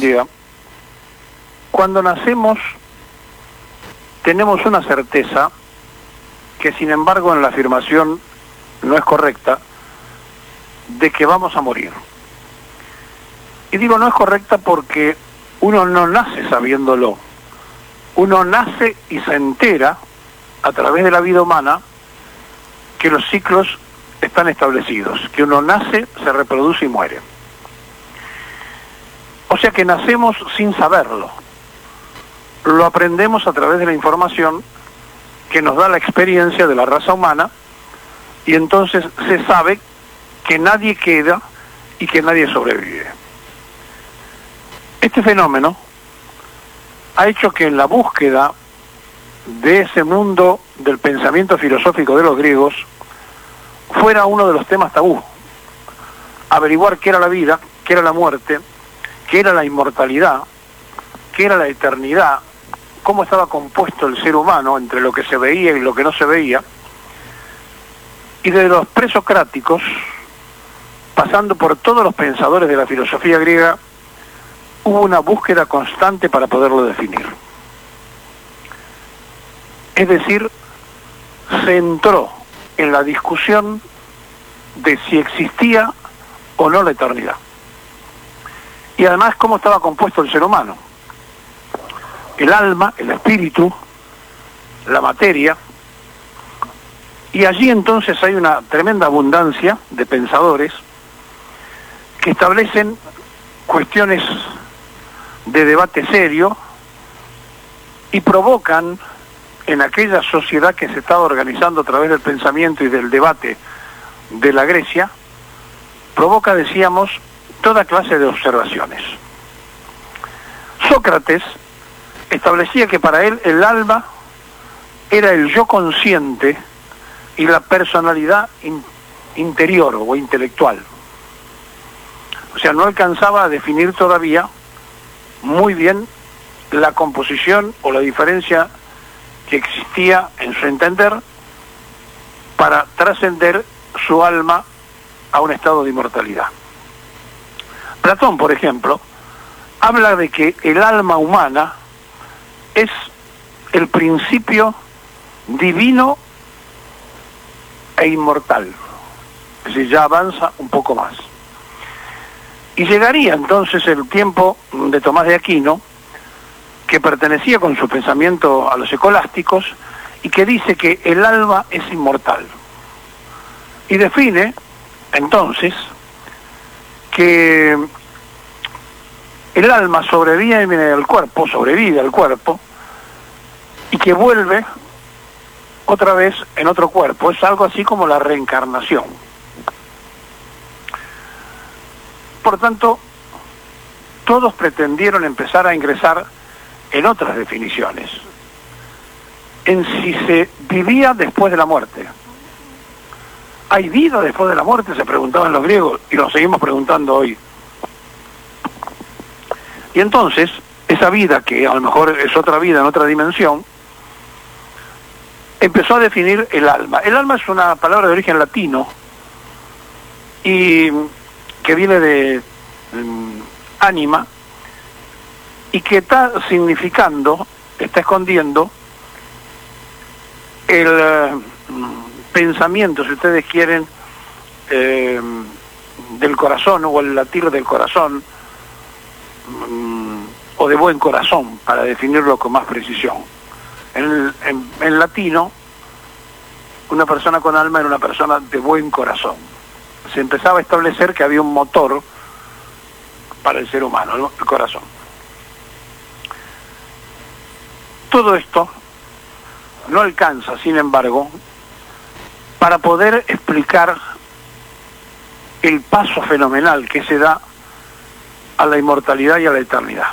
día, cuando nacemos tenemos una certeza que sin embargo en la afirmación no es correcta, de que vamos a morir. Y digo no es correcta porque uno no nace sabiéndolo, uno nace y se entera a través de la vida humana que los ciclos están establecidos, que uno nace, se reproduce y muere. O sea que nacemos sin saberlo. Lo aprendemos a través de la información que nos da la experiencia de la raza humana, y entonces se sabe que nadie queda y que nadie sobrevive. Este fenómeno ha hecho que en la búsqueda de ese mundo del pensamiento filosófico de los griegos fuera uno de los temas tabú. Averiguar qué era la vida, qué era la muerte, qué era la inmortalidad, qué era la eternidad, cómo estaba compuesto el ser humano entre lo que se veía y lo que no se veía. Y de los presocráticos, pasando por todos los pensadores de la filosofía griega, hubo una búsqueda constante para poderlo definir. Es decir, se entró en la discusión de si existía o no la eternidad. Y además cómo estaba compuesto el ser humano. El alma, el espíritu, la materia. Y allí entonces hay una tremenda abundancia de pensadores que establecen cuestiones de debate serio y provocan en aquella sociedad que se estaba organizando a través del pensamiento y del debate de la Grecia, provoca, decíamos, toda clase de observaciones. Sócrates establecía que para él el alma era el yo consciente y la personalidad interior o intelectual. O sea, no alcanzaba a definir todavía muy bien la composición o la diferencia que existía en su entender para trascender su alma a un estado de inmortalidad. Platón, por ejemplo, habla de que el alma humana es el principio divino e inmortal, es decir, ya avanza un poco más. Y llegaría entonces el tiempo de Tomás de Aquino, que pertenecía con su pensamiento a los escolásticos, y que dice que el alma es inmortal. Y define, entonces, que el alma sobrevive al cuerpo, y que vuelve otra vez en otro cuerpo. Es algo así como la reencarnación. Por tanto, todos pretendieron empezar a ingresar en otras definiciones, en si se vivía después de la muerte. ¿Hay vida después de la muerte?, se preguntaban los griegos, y lo seguimos preguntando hoy. Y entonces, esa vida, que a lo mejor es otra vida en otra dimensión, empezó a definir el alma. El alma es una palabra de origen latino, y que viene de ánima, y que está significando, está escondiendo el pensamiento, si ustedes quieren, del corazón, o el latir del corazón, o de buen corazón, para definirlo con más precisión. En latino, una persona con alma era una persona de buen corazón. Se empezaba a establecer que había un motor para el ser humano, el corazón. Todo esto no alcanza, sin embargo, para poder explicar el paso fenomenal que se da a la inmortalidad y a la eternidad.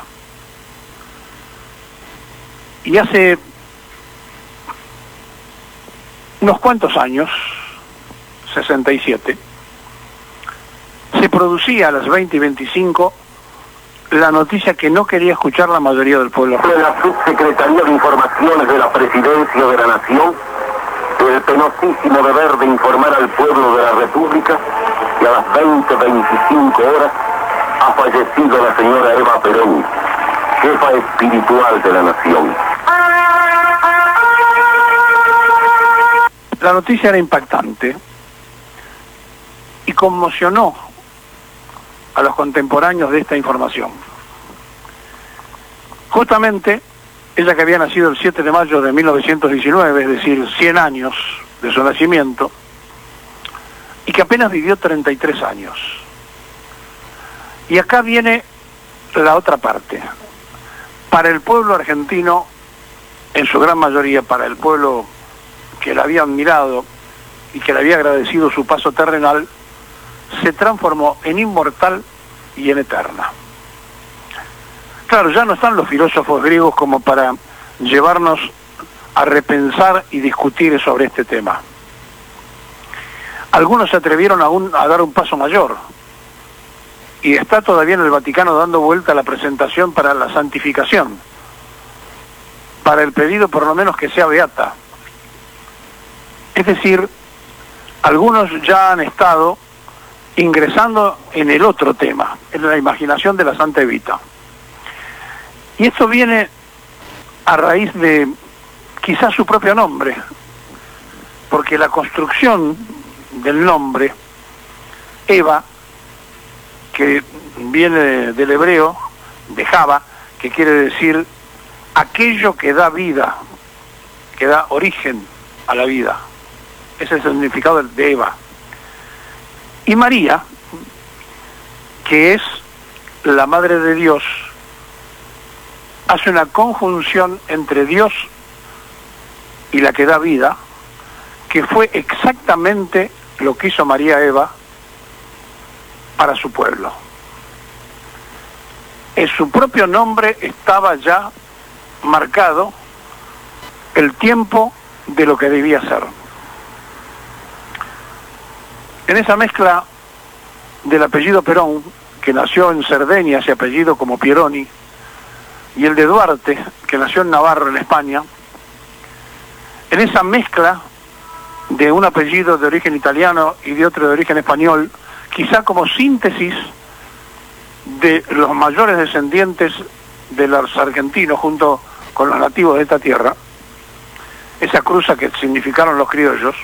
Y hace unos cuantos años, 67, se producía a las 20:25 la noticia que no quería escuchar la mayoría del pueblo. De la Subsecretaría de Informaciones de la Presidencia de la Nación, el penosísimo deber de informar al pueblo de la República que a las 20:25 horas ha fallecido la señora Eva Perón, jefa espiritual de la nación. La noticia era impactante y conmocionó a los contemporáneos de esta información. Justamente, ella que había nacido el 7 de mayo de 1919, es decir, 100 años de su nacimiento, y que apenas vivió 33 años. Y acá viene la otra parte. Para el pueblo argentino, en su gran mayoría, para el pueblo que la había admirado y que le había agradecido su paso terrenal, se transformó en inmortal y en eterna. Claro, ya no están los filósofos griegos como para llevarnos a repensar y discutir sobre este tema. Algunos se atrevieron aún a dar un paso mayor, y está todavía en el Vaticano dando vuelta la presentación para la santificación, para el pedido por lo menos que sea beata. Es decir, algunos ya han estado ingresando en el otro tema, en la imaginación de la Santa Evita. Y esto viene a raíz de quizás su propio nombre, porque la construcción del nombre, Eva, que viene del hebreo, de Java, que quiere decir aquello que da vida, que da origen a la vida. Ese es el significado de Eva. Y María, que es la Madre de Dios, hace una conjunción entre Dios y la que da vida, que fue exactamente lo que hizo María Eva para su pueblo. En su propio nombre estaba ya marcado el tiempo de lo que debía ser. En esa mezcla del apellido Perón, que nació en Cerdeña, ese apellido como Pieroni, y el de Duarte, que nació en Navarra, en España, en esa mezcla de un apellido de origen italiano y de otro de origen español, quizá como síntesis de los mayores descendientes de los argentinos junto con los nativos de esta tierra, esa cruza que significaron los criollos,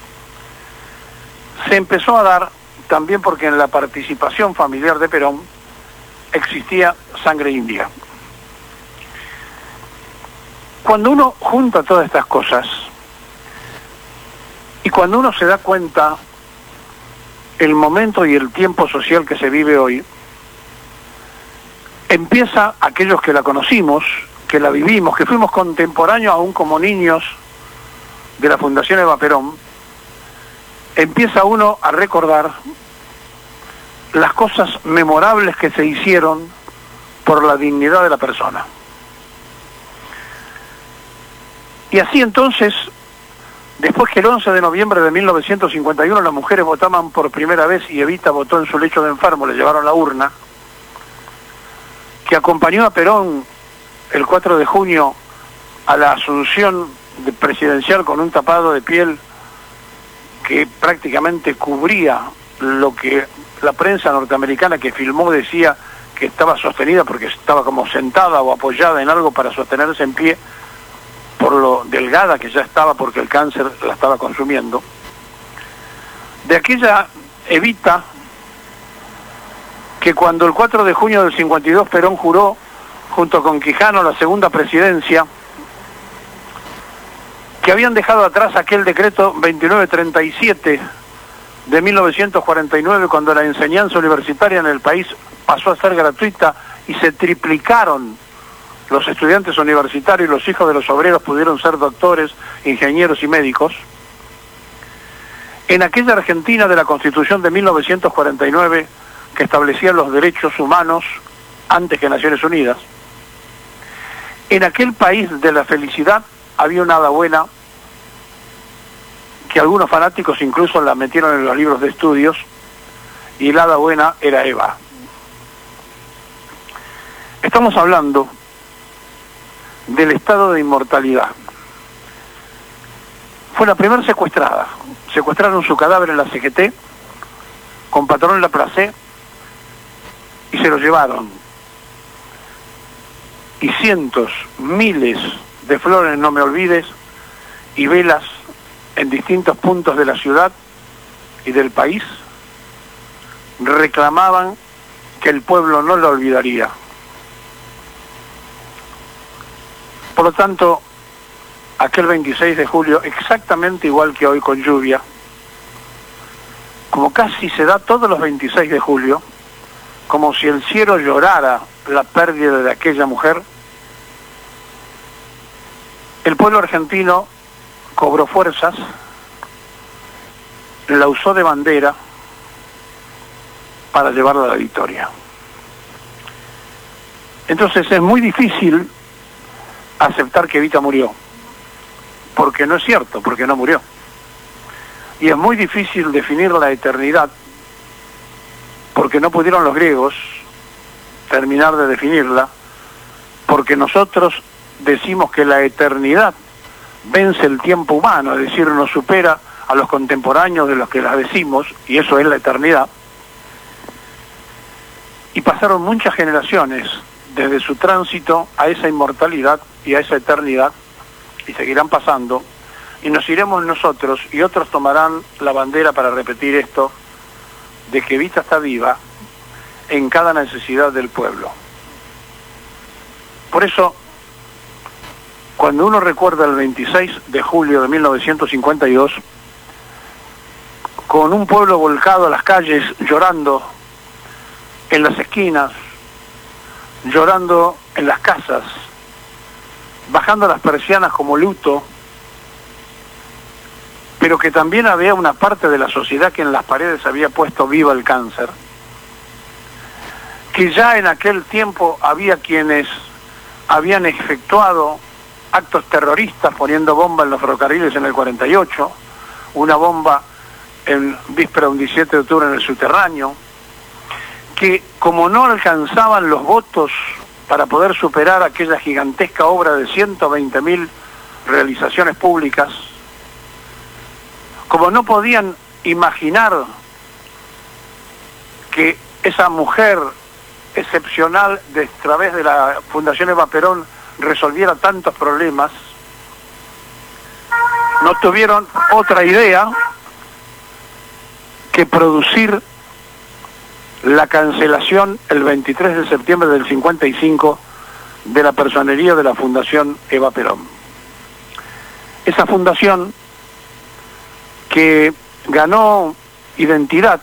se empezó a dar también porque en la participación familiar de Perón existía sangre india. Cuando uno junta todas estas cosas y cuando uno se da cuenta el momento y el tiempo social que se vive hoy, empieza aquellos que la conocimos, que la vivimos, que fuimos contemporáneos aún como niños de la Fundación Eva Perón, empieza uno a recordar las cosas memorables que se hicieron por la dignidad de la persona. Y así entonces, después que el 11 de noviembre de 1951 las mujeres votaban por primera vez y Evita votó en su lecho de enfermo, le llevaron la urna, que acompañó a Perón el 4 de junio a la asunción presidencial con un tapado de piel que prácticamente cubría lo que la prensa norteamericana que filmó decía que estaba sostenida porque estaba como sentada o apoyada en algo para sostenerse en pie por lo delgada que ya estaba porque el cáncer la estaba consumiendo. De aquella Evita que cuando el 4 de junio del 52 Perón juró junto con Quijano la segunda presidencia, que habían dejado atrás aquel decreto 2937 de 1949 cuando la enseñanza universitaria en el país pasó a ser gratuita y se triplicaron los estudiantes universitarios y los hijos de los obreros pudieron ser doctores, ingenieros y médicos. En aquella Argentina de la Constitución de 1949 que establecía los derechos humanos antes que Naciones Unidas, en aquel país de la felicidad había una hada buena que algunos fanáticos incluso la metieron en los libros de estudios, y la hada buena era Eva. Estamos hablando del estado de inmortalidad. Fue la primera secuestrada. Secuestraron su cadáver en la CGT, con Patrón Laplace, y se lo llevaron. Y cientos, miles de flores, no me olvides, y velas en distintos puntos de la ciudad y del país reclamaban que el pueblo no lo olvidaría. Por lo tanto, aquel 26 de julio, exactamente igual que hoy con lluvia, como casi se da todos los 26 de julio, como si el cielo llorara la pérdida de aquella mujer, el pueblo argentino cobró fuerzas, la usó de bandera para llevarla a la victoria. Entonces es muy difícil aceptar que Evita murió, porque no es cierto, porque no murió. Y es muy difícil definir la eternidad, porque no pudieron los griegos terminar de definirla, porque nosotros decimos que la eternidad vence el tiempo humano, es decir, nos supera a los contemporáneos de los que la decimos, y eso es la eternidad. Y pasaron muchas generaciones desde su tránsito a esa inmortalidad y a esa eternidad, y seguirán pasando, y nos iremos nosotros, y otros tomarán la bandera para repetir esto, de que Evita está viva en cada necesidad del pueblo. Por eso, cuando uno recuerda el 26 de julio de 1952, con un pueblo volcado a las calles, llorando en las esquinas, llorando en las casas, bajando las persianas como luto, pero que también había una parte de la sociedad que en las paredes había puesto viva el cáncer, que ya en aquel tiempo había quienes habían efectuado actos terroristas poniendo bomba en los ferrocarriles en el 48, una bomba en víspera de un 17 de octubre en el subterráneo, que como no alcanzaban los votos para poder superar aquella gigantesca obra de 120.000 realizaciones públicas, como no podían imaginar que esa mujer excepcional a través de la Fundación Eva Perón resolviera tantos problemas, no tuvieron otra idea que producir la cancelación el 23 de septiembre del 55 de la personería de la Fundación Eva Perón. Esa fundación que ganó identidad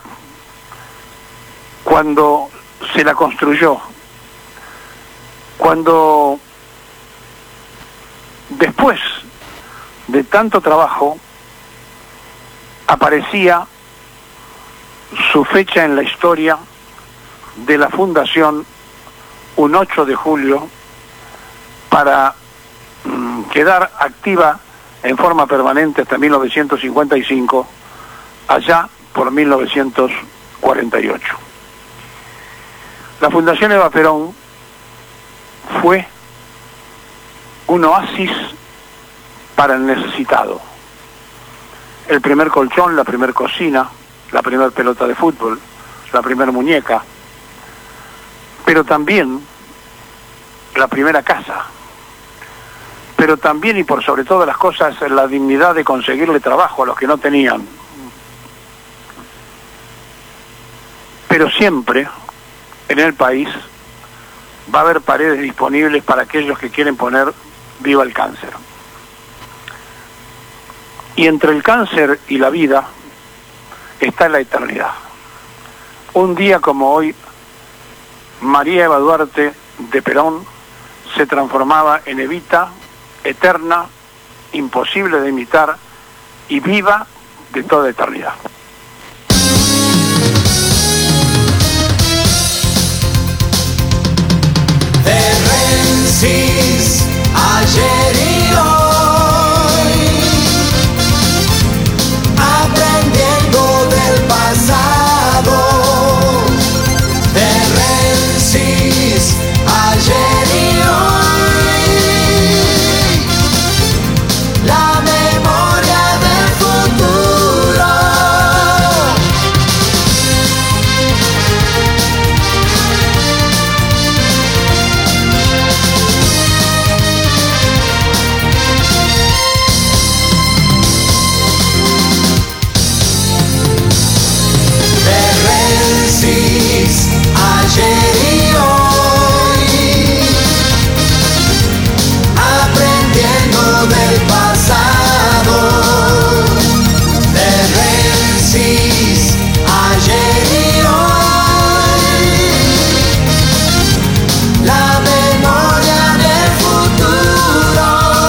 cuando se la construyó, cuando después de tanto trabajo aparecía su fecha en la historia de la fundación, un 8 de julio, para quedar activa en forma permanente hasta 1955, allá por 1948. La Fundación Eva Perón fue un oasis para el necesitado. El primer colchón, la primer cocina, la primera pelota de fútbol, la primera muñeca, pero también la primera casa, pero también y por sobre todas las cosas la dignidad de conseguirle trabajo a los que no tenían. Pero siempre en el país va a haber paredes disponibles para aquellos que quieren poner viva el cáncer. Y entre el cáncer y la vida está la eternidad. Un día como hoy, María Eva Duarte de Perón se transformaba en Evita, eterna, imposible de imitar y viva de toda eternidad. Rensis, ayer y hoy, aprendiendo del pasado. De Rensis, ayer y hoy, la memoria del futuro. Génesis, ayer y hoy, aprendiendo del pasado, de Génesis, ayer y hoy, la memoria del futuro,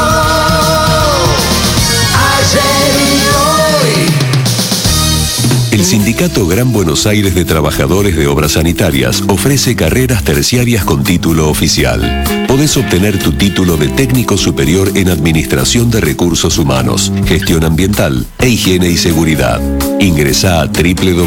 ayer y hoy. El Sindicato Gran Buenos Aires de Trabajadores de Obras Sanitarias ofrece carreras terciarias con título oficial. Podés obtener tu título de técnico superior en Administración de Recursos Humanos, Gestión Ambiental e Higiene y Seguridad. Ingresá a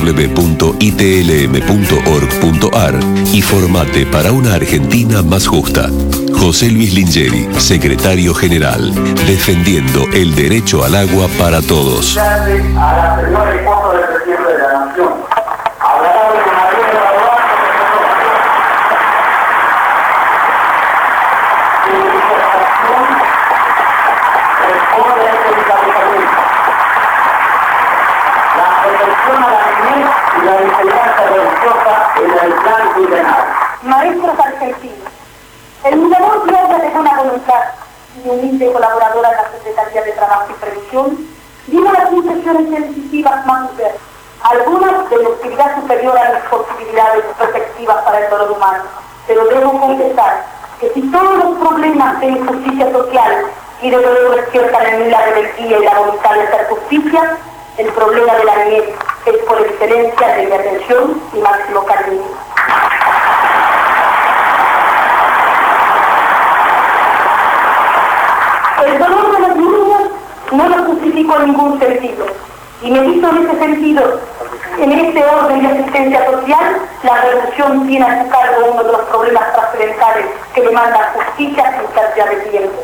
www.itlm.org.ar y formate para una Argentina más justa. José Luis Lingeri, Secretario General, defendiendo el derecho al agua para todos. A la señora esposa del presidente de la Nación. Hablará de María de la responde a este encabezamiento. La protección a la niñez y la enseñanza religiosa en el plan juvenil. Maestros argentinos, el mirador de obras de buena voluntad y humilde colaboradora de la Secretaría de Trabajo y Previsión dio las impresiones sensitivas más diversas, algunas de utilidad superior a las posibilidades respectivas para el dolor humano. Pero debo confesar que si todos los problemas de injusticia social y de dolor despiertan en mí la rebeldía y la voluntad de hacer justicia, el problema de la niñez es por excelencia de mi atención y máximo cariño. El dolor de los niños no lo justifico en ningún sentido, y me hizo en ese sentido, en este orden de asistencia social, la revolución tiene a su cargo uno de los problemas trascendentales que demandan justicia sin pérdida de tiempo.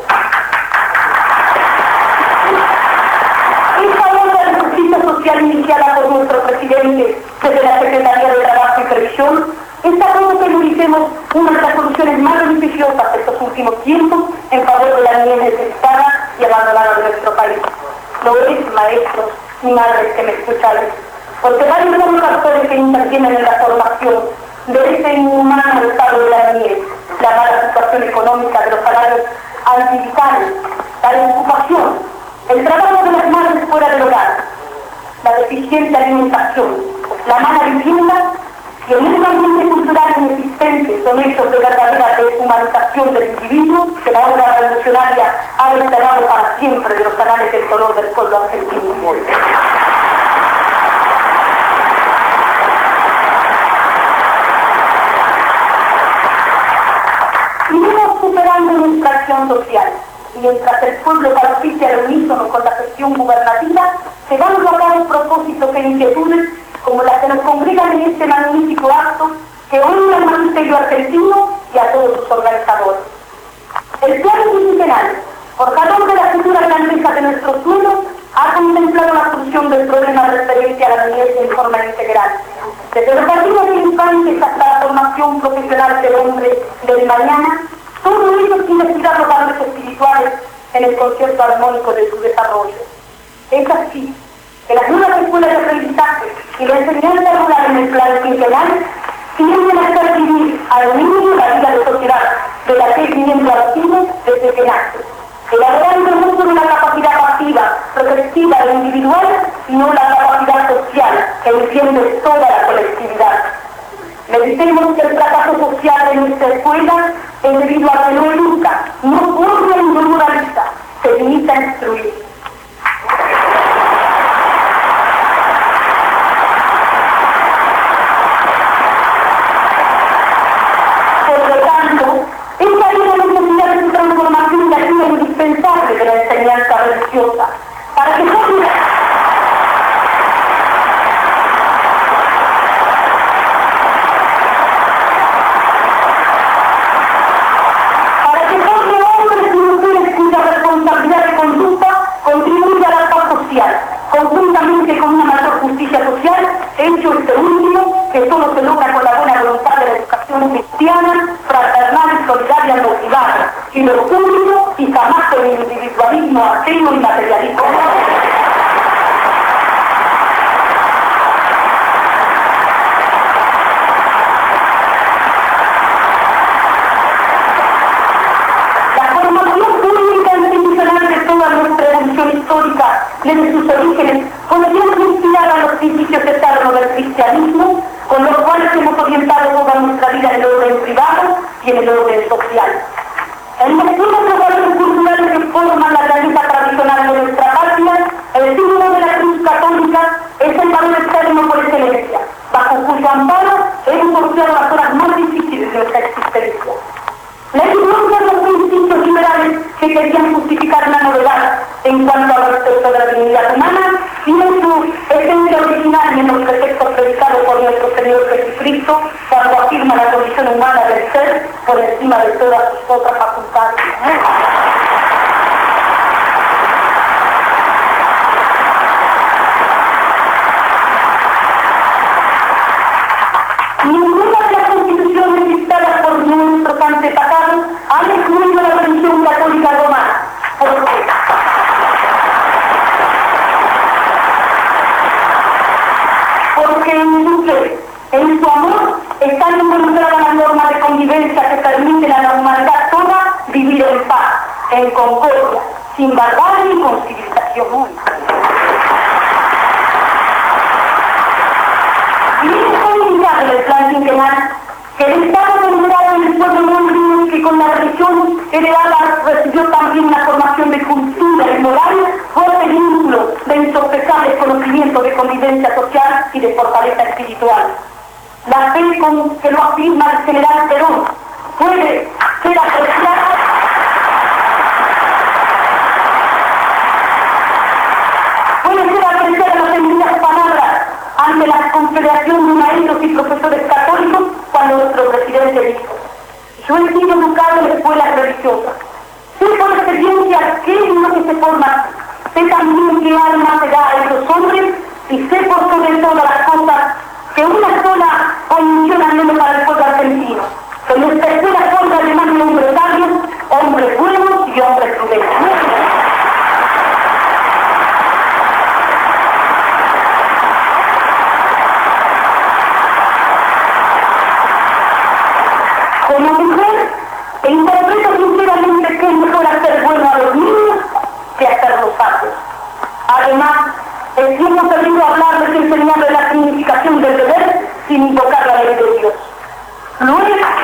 Esta obra de justicia social iniciada por nuestro presidente desde la Secretaría de Trabajo y Previsión está como que utilicemos una de las soluciones más beneficiosas de estos últimos tiempos en favor de la niñez necesitada y abandonada de nuestro país. Lo es, maestros y madres que me escucháis, porque varios son los factores que intervienen en la formación de ese inhumano estado de la niñez, la mala situación económica de los salarios antivitales, la desocupación, el trabajo de las madres fuera del hogar, la deficiente alimentación, la mala vivienda y el mismo ambiente cultural inexistente son hechos de verdadera deshumanización del individuo que la obra revolucionaria ha desterrado para siempre de los anales del dolor del pueblo argentino. Seguimos superando nuestra acción social, y mientras el pueblo palpite al unísono con la gestión gubernativa, se van a cabo propósitos e inquietudes como las que nos congregan en este magnífico acto que une al magisterio argentino y a todos sus organizadores. El plan quinquenal, forjador de la futura grandeza de nuestros suelos, ha contemplado la solución del problema referente a la niñez en forma integral. Desde los jardines de infantes hasta la formación profesional del hombre del mañana, todo ello sin descuidar los valores espirituales en el concierto armónico de su desarrollo. Es así que las nuevas escuelas de aprendizaje y la enseñanza rural en el plan quinquenal tienden a hacer vivir al niño la vida de sociedad de la que es miembro activo desde que nace, elaborando no solo una capacidad pasiva, reflexiva e individual, sino la capacidad social que entiende toda la colectividad. Meditemos que el fracaso social de nuestra escuela es debido a que no educa, no forma y no moraliza, se limita a instruir. Esta es la necesidad de su transformación de ayuda indispensable de la enseñanza religiosa, para que forme hombres y mujeres cuya responsabilidad de conducta contribuye a la paz social, conjuntamente con una mayor justicia social, hecho este último que solo se logra con la buena voluntad de la educación cristiana, fraternal y solidaria motivada, y lo público y jamás con el individualismo ajeno y materialista. desde sus orígenes, podríamos inspirar a los principios eternos del cristianismo, con los cuales hemos orientado toda nuestra vida en el orden privado y en el orden social. En los otros valores culturales que forman la grandeza tradicional de nuestra patria, el símbolo de la cruz católica es el valor externo por excelencia, bajo cuyo amparo hemos sorteado las horas más difíciles de nuestra existencia. La ignorancia de los principios liberales que querían justificar la novedad en cuanto al respeto de la dignidad humana tiene su esencia original en los preceptos predicados por nuestro Señor Jesucristo cuando afirma la condición humana del ser por encima de todas sus otras facultades. Ninguna de las constituciones dictadas por nuestros antepasados ha excluido la religión católica romana. ¿Por qué? Porque en su fe, en su amor, están involucradas las normas de convivencia que permiten a la humanidad toda vivir en paz, en concordia, sin barbarie y con civilización única. Y es indicable el plan quinquenal que el Estado considerado en el pueblo mundo que con la religión heredada recibió también una formación de cultura y moral, fuerte vínculo de insospechables conocimientos de convivencia social y de fortaleza espiritual. La fe con que lo afirma el general Perón puede ser apreciada las sencillas palabras ante la confederación de maestros y profesores católicos cuando nuestro presidente dijo: yo he sido educado en escuelas religiosas, sé por experiencia qué es lo que se forma, sé también qué alma se da a esos hombres y sé por sobre todas las cosas que una sola condición al menos para el pueblo argentino, que nuestra escuela forma además de hombres sabios, hombres buenos y hombres prudentes. Como mujer, interpreto sinceramente que es mejor hacer bueno a los niños que hacerlos sabios. Además, el tiempo perdido hablar desenseñando la significación del deber sin invocar la ley de Dios. Luego,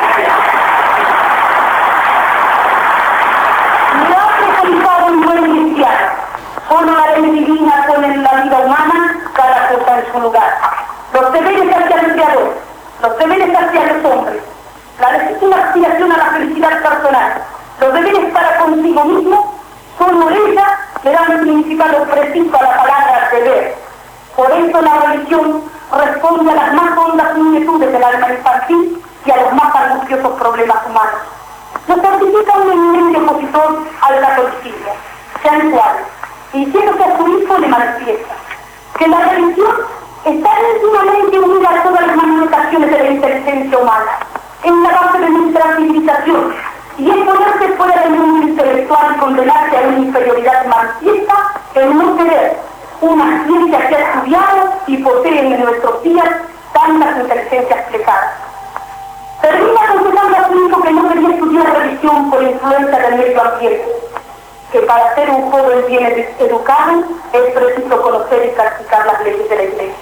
no ha precisado un buen cristiano. Solo la ley divina pone en la vida humana cada cosa en su lugar. Los deberes hacia el Creador, los deberes hacia los hombres, la legítima aspiración a la felicidad personal, los deberes para consigo mismo, solo ella le dan un significado preciso a la palabra deber. Por eso la religión responde a las más hondas inquietudes del alma infantil y a los más angustiosos problemas humanos. Nos certifica un eminente opositor al catolicismo, Jean Suárez, diciéndose a su hijo le manifiesta que la religión está íntimamente unida a todas las manifestaciones de la inteligencia humana, en la base de nuestra civilización, y es ponerse fuera del mundo intelectual y condenarse a una inferioridad manifiesta en no querer una ciencia que ha estudiado y posee en nuestros días tantas inteligencias plegadas. Termina confesando a su hijo que no quería estudiar religión por influencia del medio ambiente, que para ser un joven bien educado es preciso conocer y practicar las leyes de la Iglesia.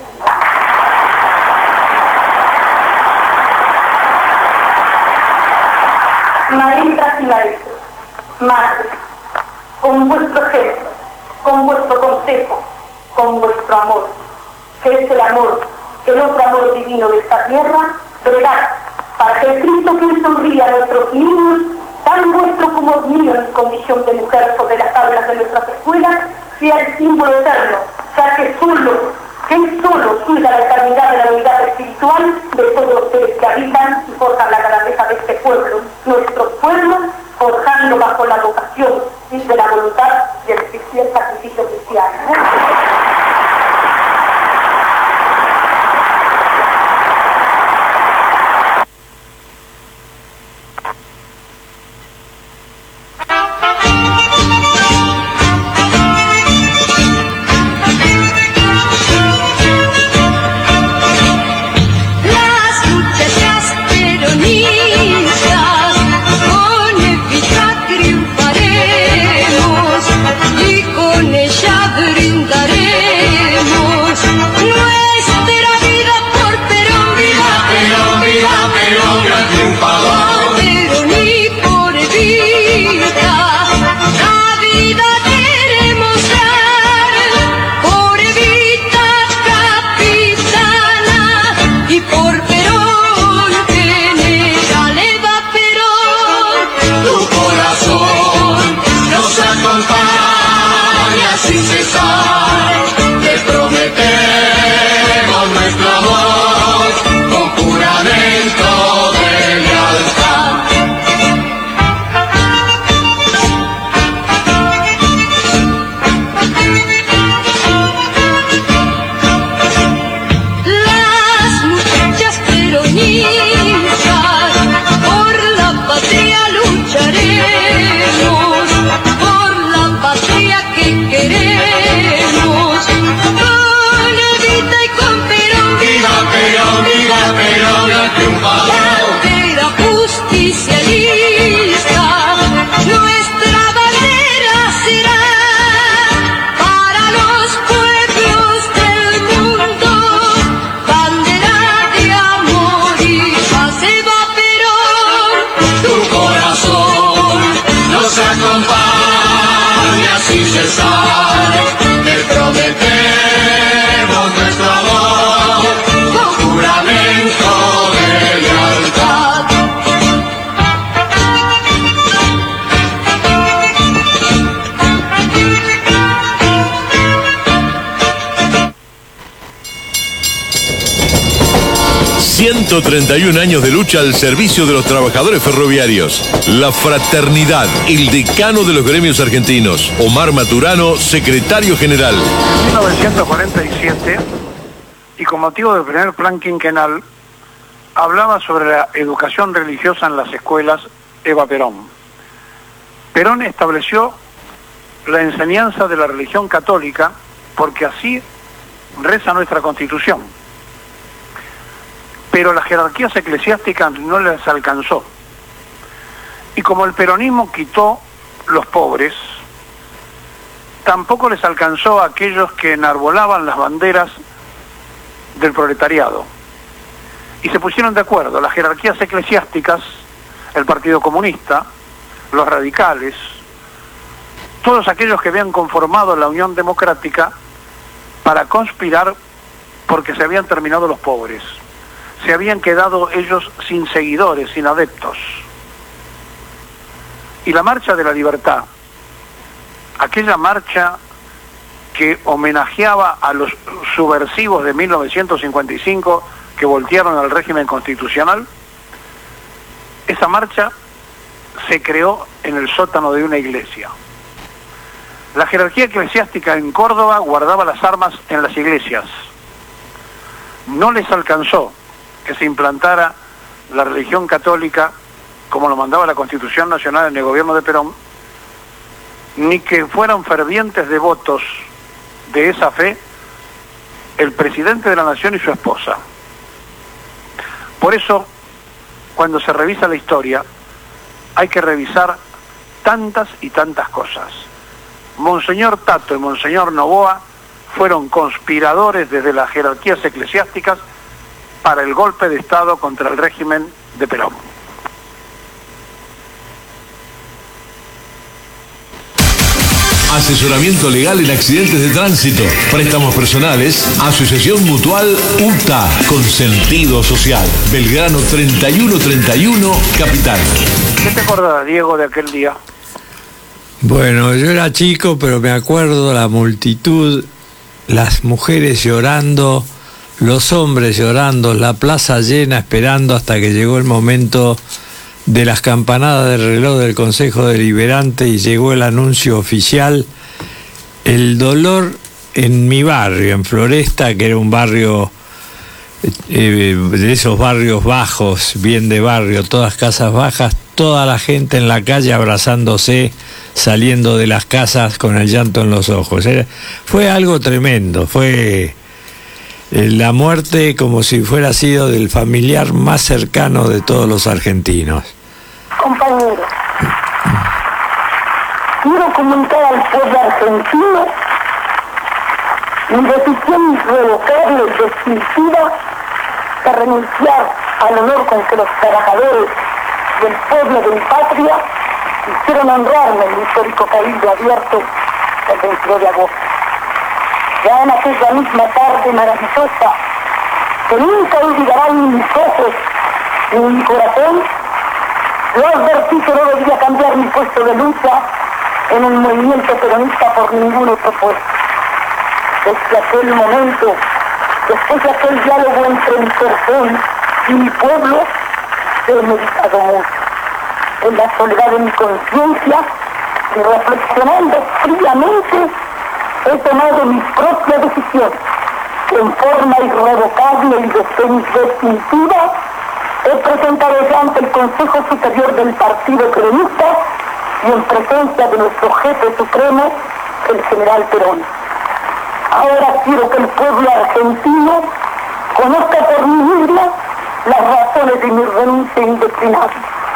Maestras y maestros, madres, con vuestro ejemplo, con vuestro consejo, con vuestro amor, que es el amor, el otro amor divino de esta tierra, bregad para que el Cristo que sonríe a nuestros niños, tan vuestro como mío en condición de mujer sobre las tablas de nuestras escuelas, sea el símbolo eterno, ya que solo suya la eternidad de la unidad espiritual de todos los seres que habitan y forjan la grandeza de este pueblo, nuestro pueblo, forjando bajo la vocación de la voluntad y el sacrificio cristiano. Con eficaz triunfaré. por Perón, general Eva Perón. Tu corazón nos acompaña sin cesar, te prometemos nuestro amor con juramento de lealtad. Las muchachas peronistas, por la patria lucharemos, por la patria que queremos, con Evita y con Perón. Viva Perón, viva Perón, ha triunfado. Bandera justicialista, nuestra bandera será para los pueblos del mundo, bandera de amor y paz. Eva Perón, tu corazón nos acompaña sin cesar, te prometemos nuestro amor con juramento de lealtad. ...131 años de lucha al servicio de los trabajadores ferroviarios. La fraternidad, el decano de los gremios argentinos, Omar Maturano, secretario general. En 1947, y con motivo del primer plan quinquenal, hablaba sobre la educación religiosa en las escuelas Eva Perón. Perón estableció la enseñanza de la religión católica porque así reza nuestra Constitución. Pero las jerarquías eclesiásticas no les alcanzó. Y como el peronismo quitó los pobres, tampoco les alcanzó a aquellos que enarbolaban las banderas del proletariado. Y se pusieron de acuerdo las jerarquías eclesiásticas, el Partido Comunista, los radicales, todos aquellos que habían conformado la Unión Democrática para conspirar porque se habían terminado los pobres. Se habían quedado ellos sin seguidores, sin adeptos. Y la Marcha de la Libertad, aquella marcha que homenajeaba a los subversivos de 1955 que voltearon al régimen constitucional, esa marcha se creó en el sótano de una iglesia. La jerarquía eclesiástica en Córdoba guardaba las armas en las iglesias. No les alcanzó que se implantara la religión católica como lo mandaba la Constitución Nacional en el gobierno de Perón, ni que fueran fervientes devotos de esa fe el presidente de la Nación y su esposa. Por eso, cuando se revisa la historia, hay que revisar tantas y tantas cosas. Monseñor Tato y Monseñor Noboa fueron conspiradores desde las jerarquías eclesiásticas para el golpe de Estado contra el régimen de Perón. Asesoramiento legal en accidentes de tránsito, préstamos personales, Asociación Mutual UTA, con sentido social. Belgrano 3131, Capital. ¿Qué te acordás, Diego, de aquel día? Bueno, yo era chico, pero me acuerdo la multitud, las mujeres llorando, los hombres llorando, la plaza llena esperando hasta que llegó el momento de las campanadas del reloj del Consejo Deliberante y llegó el anuncio oficial. El dolor en mi barrio, en Floresta, que era un barrio de esos barrios bajos, bien de barrio, todas casas bajas, toda la gente en la calle abrazándose, saliendo de las casas con el llanto en los ojos. Fue algo tremendo, fue la muerte como si fuera sido del familiar más cercano de todos los argentinos. Compañeros, quiero comunicar al pueblo argentino mi decisión irrevocable y definitiva de renunciar al honor con que los trabajadores del pueblo de mi patria hicieron honrarme en el histórico cabildo abierto el 22 de agosto. Ya en aquella misma tarde maravillosa que nunca olvidarán mis ojos ni mi corazón, yo advertí que no debía cambiar mi puesto de lucha en el movimiento peronista por ningún otro puesto. Desde aquel momento, después de aquel diálogo entre mi persona y mi pueblo, he meditado mucho. En la soledad de mi conciencia y reflexionando fríamente, he tomado mi propia decisión. En forma irrevocable y definitiva, he presentado ya ante el Consejo Superior del Partido Peronista y en presencia de nuestro jefe supremo, el general Perón. Ahora quiero que el pueblo argentino conozca por mí misma las razones de mi renuncia indeclinable.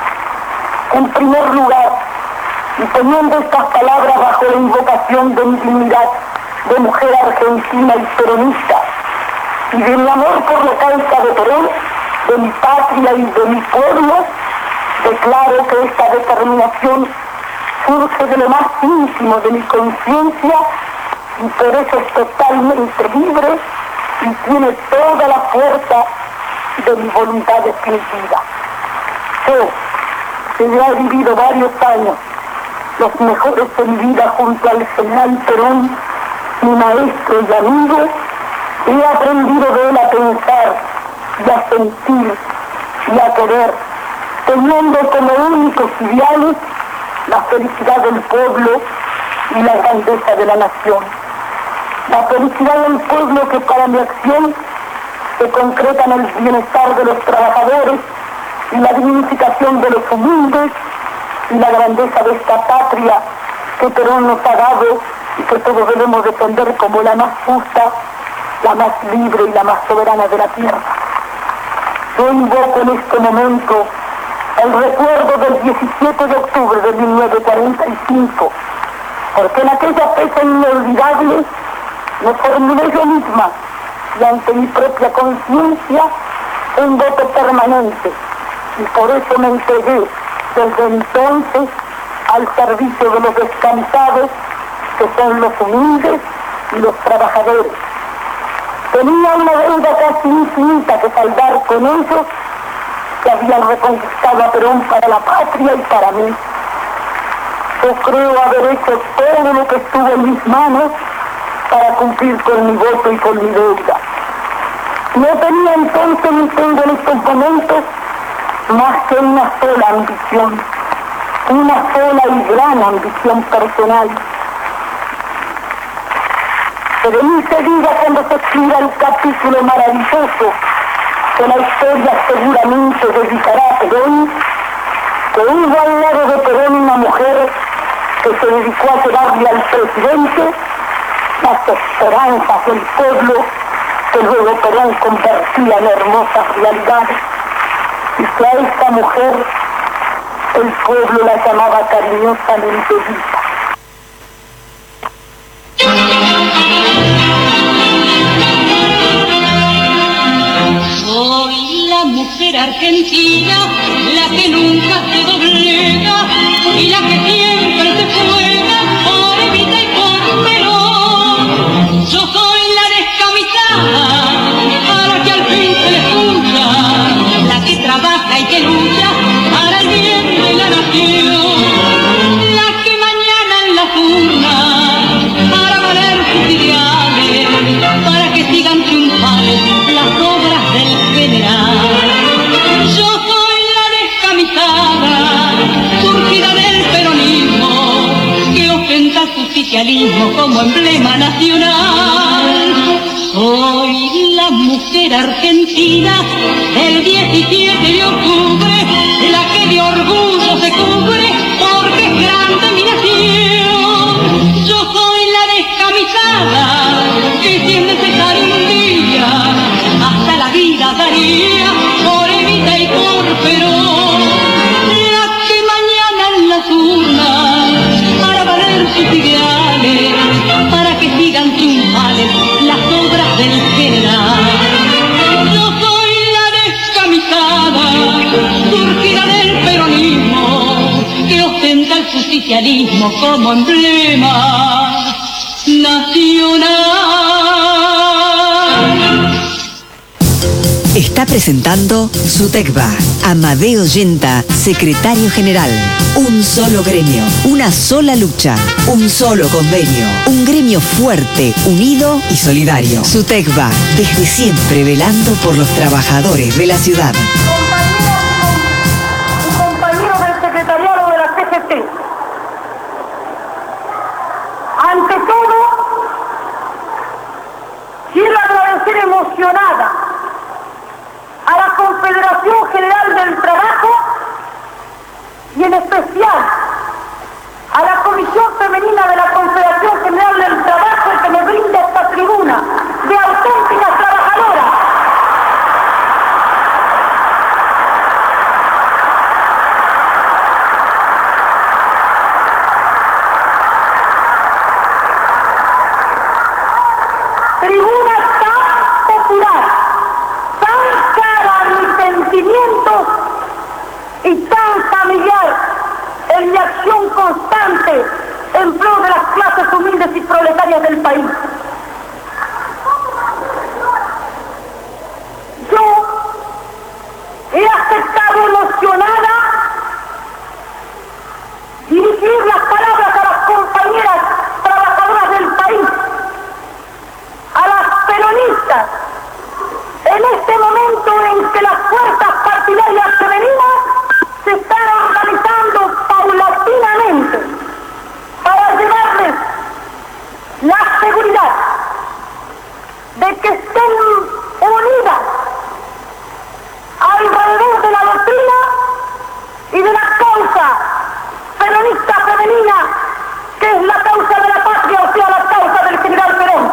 En primer lugar, y poniendo estas palabras bajo la invocación de mi dignidad de mujer argentina y peronista, y de mi amor por la causa de Perón, de mi patria y de mi pueblo, declaro que esta determinación surge de lo más íntimo de mi conciencia y por eso es totalmente libre y tiene toda la fuerza de mi voluntad definitiva. Yo, que ya he vivido varios años, los mejores de mi vida junto al general Perón, mi maestro y amigo, he aprendido de él a pensar y a sentir y a querer, teniendo como únicos ideales la felicidad del pueblo y la grandeza de la nación. La felicidad del pueblo que para mi acción se concreta en el bienestar de los trabajadores y la dignificación de los humildes y la grandeza de esta patria que Perón nos ha dado y que todos debemos defender como la más justa, la más libre y la más soberana de la tierra. Yo invoco en este momento el recuerdo del 17 de octubre de 1945, porque en aquella fecha inolvidable me formulé yo misma y ante mi propia conciencia un voto permanente, y por eso me entregué desde entonces al servicio de los descansados, que son los humildes y los trabajadores. Tenía una deuda casi infinita que saldar con ellos, que habían reconquistado a Perón para la patria y para mí. Yo creo haber hecho todo lo que estuvo en mis manos para cumplir con mi voto y con mi deuda. No tenía entonces ni tengo en estos momentos más que una sola ambición, una sola y gran ambición personal. Que de mí se diga cuando se escriba el capítulo maravilloso que la historia seguramente dedicará a Perón, que hubo al lado de Perón una mujer que se dedicó a llevarle al presidente las esperanzas del pueblo que luego Perón convertía en hermosas realidades, y que a esta mujer el pueblo la llamaba cariñosamente Vita. Soy la mujer argentina, la que nunca se doblega y la que siempre se juega por Evita y por Perón. Yo soy la descamisada, para que al fin se le escucha, la que trabaja y que lucha para el bien de la nación, la que mañana en las urnas para valer sus ideales, para que sigan triunfales las obras del general. Yo soy la descamisada, surgida del peronismo, que ostenta su socialismo como emblema nacional. Soy la mujer argentina del 17 de octubre, la que de orgullo se cubre porque es grande mi nación. Yo soy la descamisada que si es necesario un día hasta la vida daría por Evita y por Perón, la que mañana en las urnas para valer sus ideales, para que sigan triunfales las obras del general. Yo soy la descamisada, surgida del peronismo, que ostenta el justicialismo como emblema nacional. está presentando SUTECBA. Amadeo Yenta, secretario general. Un solo gremio, una sola lucha, un solo convenio. Un gremio fuerte, unido y solidario. SUTECBA, desde siempre velando por los trabajadores de la ciudad. Compañeros del secretariado de la CGT, ante todo, quiero agradecer emocionada a la Confederación General del Trabajo y en especial a la Comisión Femenina de la Confederación General del Trabajo que me brinda esta tribuna de auténticas trabajadoras. Tribuna tan popular, tan cara a mis sentimientos y tan familiar en mi acción constante en pro de las clases humildes y proletarias del país. Yo he aceptado emocionada dirigir las palabras a las compañeras trabajadoras del país, a las peronistas, en este momento en que las fuerzas partidarias femeninas se están organizando paulatinamente para llevarles la seguridad de que estén unidas alrededor de la doctrina y de la causa peronista femenina, que es la causa de la patria, o sea, la causa del general Perón.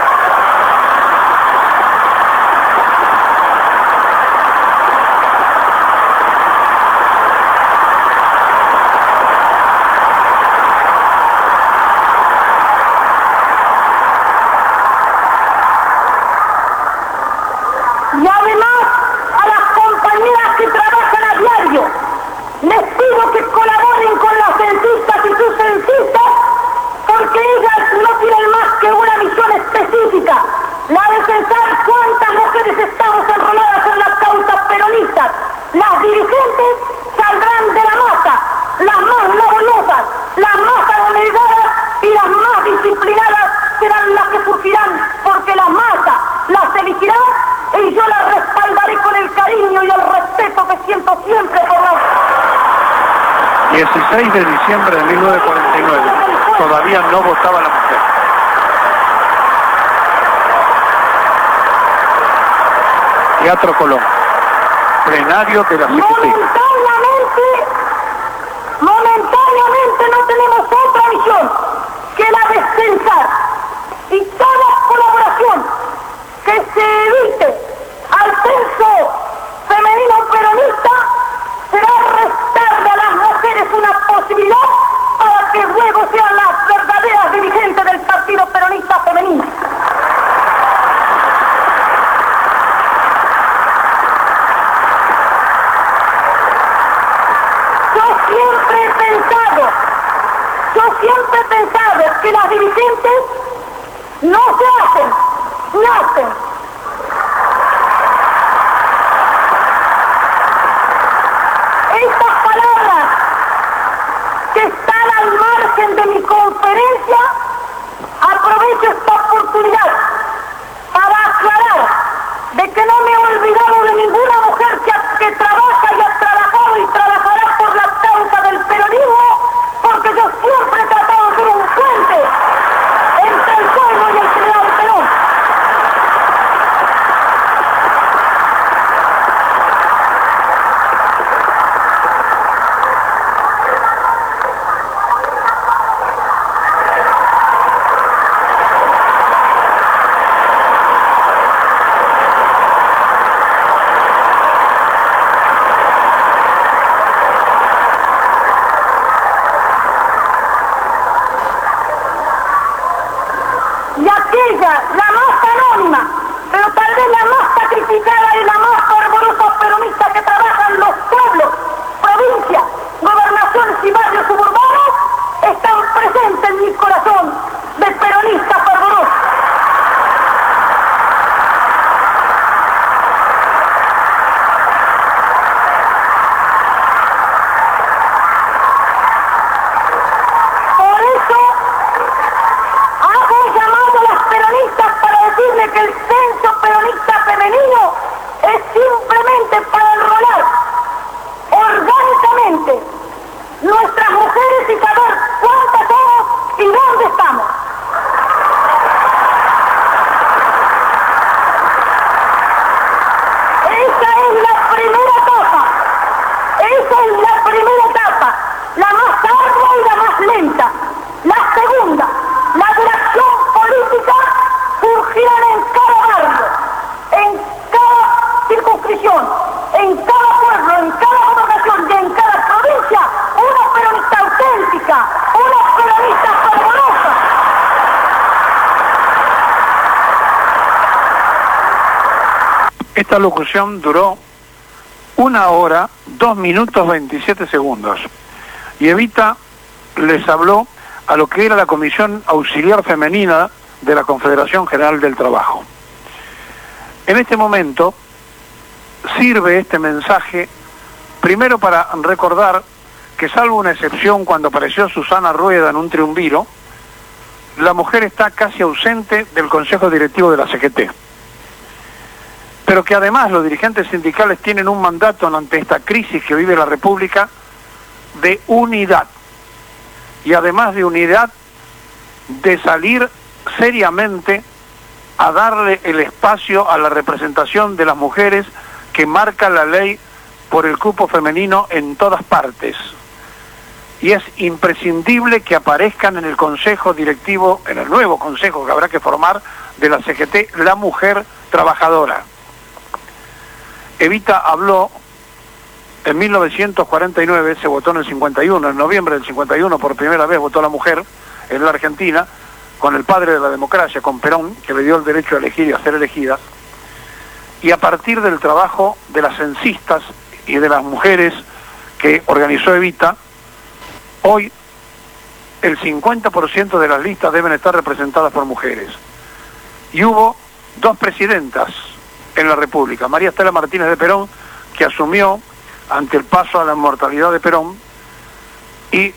Y además a las compañeras que trabajan a diario, les pido que colaboren con las censistas y sus censistas, porque ellas no tienen más que una misión específica, la de censar cuántas mujeres estamos enroladas en las causas peronistas. Las dirigentes saldrán de la masa, las más laboriosas, las más abnegadas y las más disciplinadas serán las que surgirán, porque la masa las elegirá y yo las respaldaré con el cariño y el respeto que siento siempre por las... 16 de diciembre de 1949, todavía no votaba la mujer. Teatro Colón, plenario de la CGT. Momentáneamente no tenemos otra misión que la de censar, y toda colaboración que se evite al censo femenino peronista será restarle a las mujeres una posibilidad para que luego sean las verdaderas dirigentes del Partido Peronista Femenino. Yo siempre he pensado que las dirigentes no se hacen, nacen. Estas palabras que están al margen de mi conferencia, aprovecho esta oportunidad para aclarar de que no me he olvidado de ninguna mujer que trabaja y ha trabajado y trabajará por la causa del peronismo, porque yo siempre he tratado de ser un puente entre el pueblo y el general Perón. Esta locución duró 1 hora, 2 minutos 27 segundos. Y Evita les habló a lo que era la Comisión Auxiliar Femenina de la Confederación General del Trabajo. En este momento sirve este mensaje primero para recordar que, salvo una excepción cuando apareció Susana Rueda en un triunviro, la mujer está casi ausente del Consejo Directivo de la CGT. Pero que además los dirigentes sindicales tienen un mandato ante esta crisis que vive la República de unidad. Y además de unidad, de salir seriamente a darle el espacio a la representación de las mujeres que marca la ley por el cupo femenino en todas partes. Y es imprescindible que aparezcan en el consejo directivo, en el nuevo consejo que habrá que formar de la CGT, la mujer trabajadora. Evita habló en 1949, se votó en el 51, en noviembre del 51 por primera vez votó la mujer en la Argentina, con el padre de la democracia, con Perón, que le dio el derecho a elegir y a ser elegida, y a partir del trabajo de las censistas y de las mujeres que organizó Evita, hoy el 50% de las listas deben estar representadas por mujeres. Y hubo 2 presidentas en la República, María Estela Martínez de Perón, que asumió ante el paso a la inmortalidad de Perón, y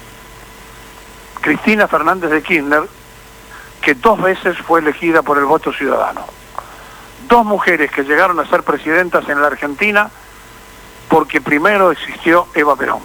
Cristina Fernández de Kirchner, que 2 veces fue elegida por el voto ciudadano. 2 mujeres que llegaron a ser presidentas en la Argentina porque primero existió Eva Perón.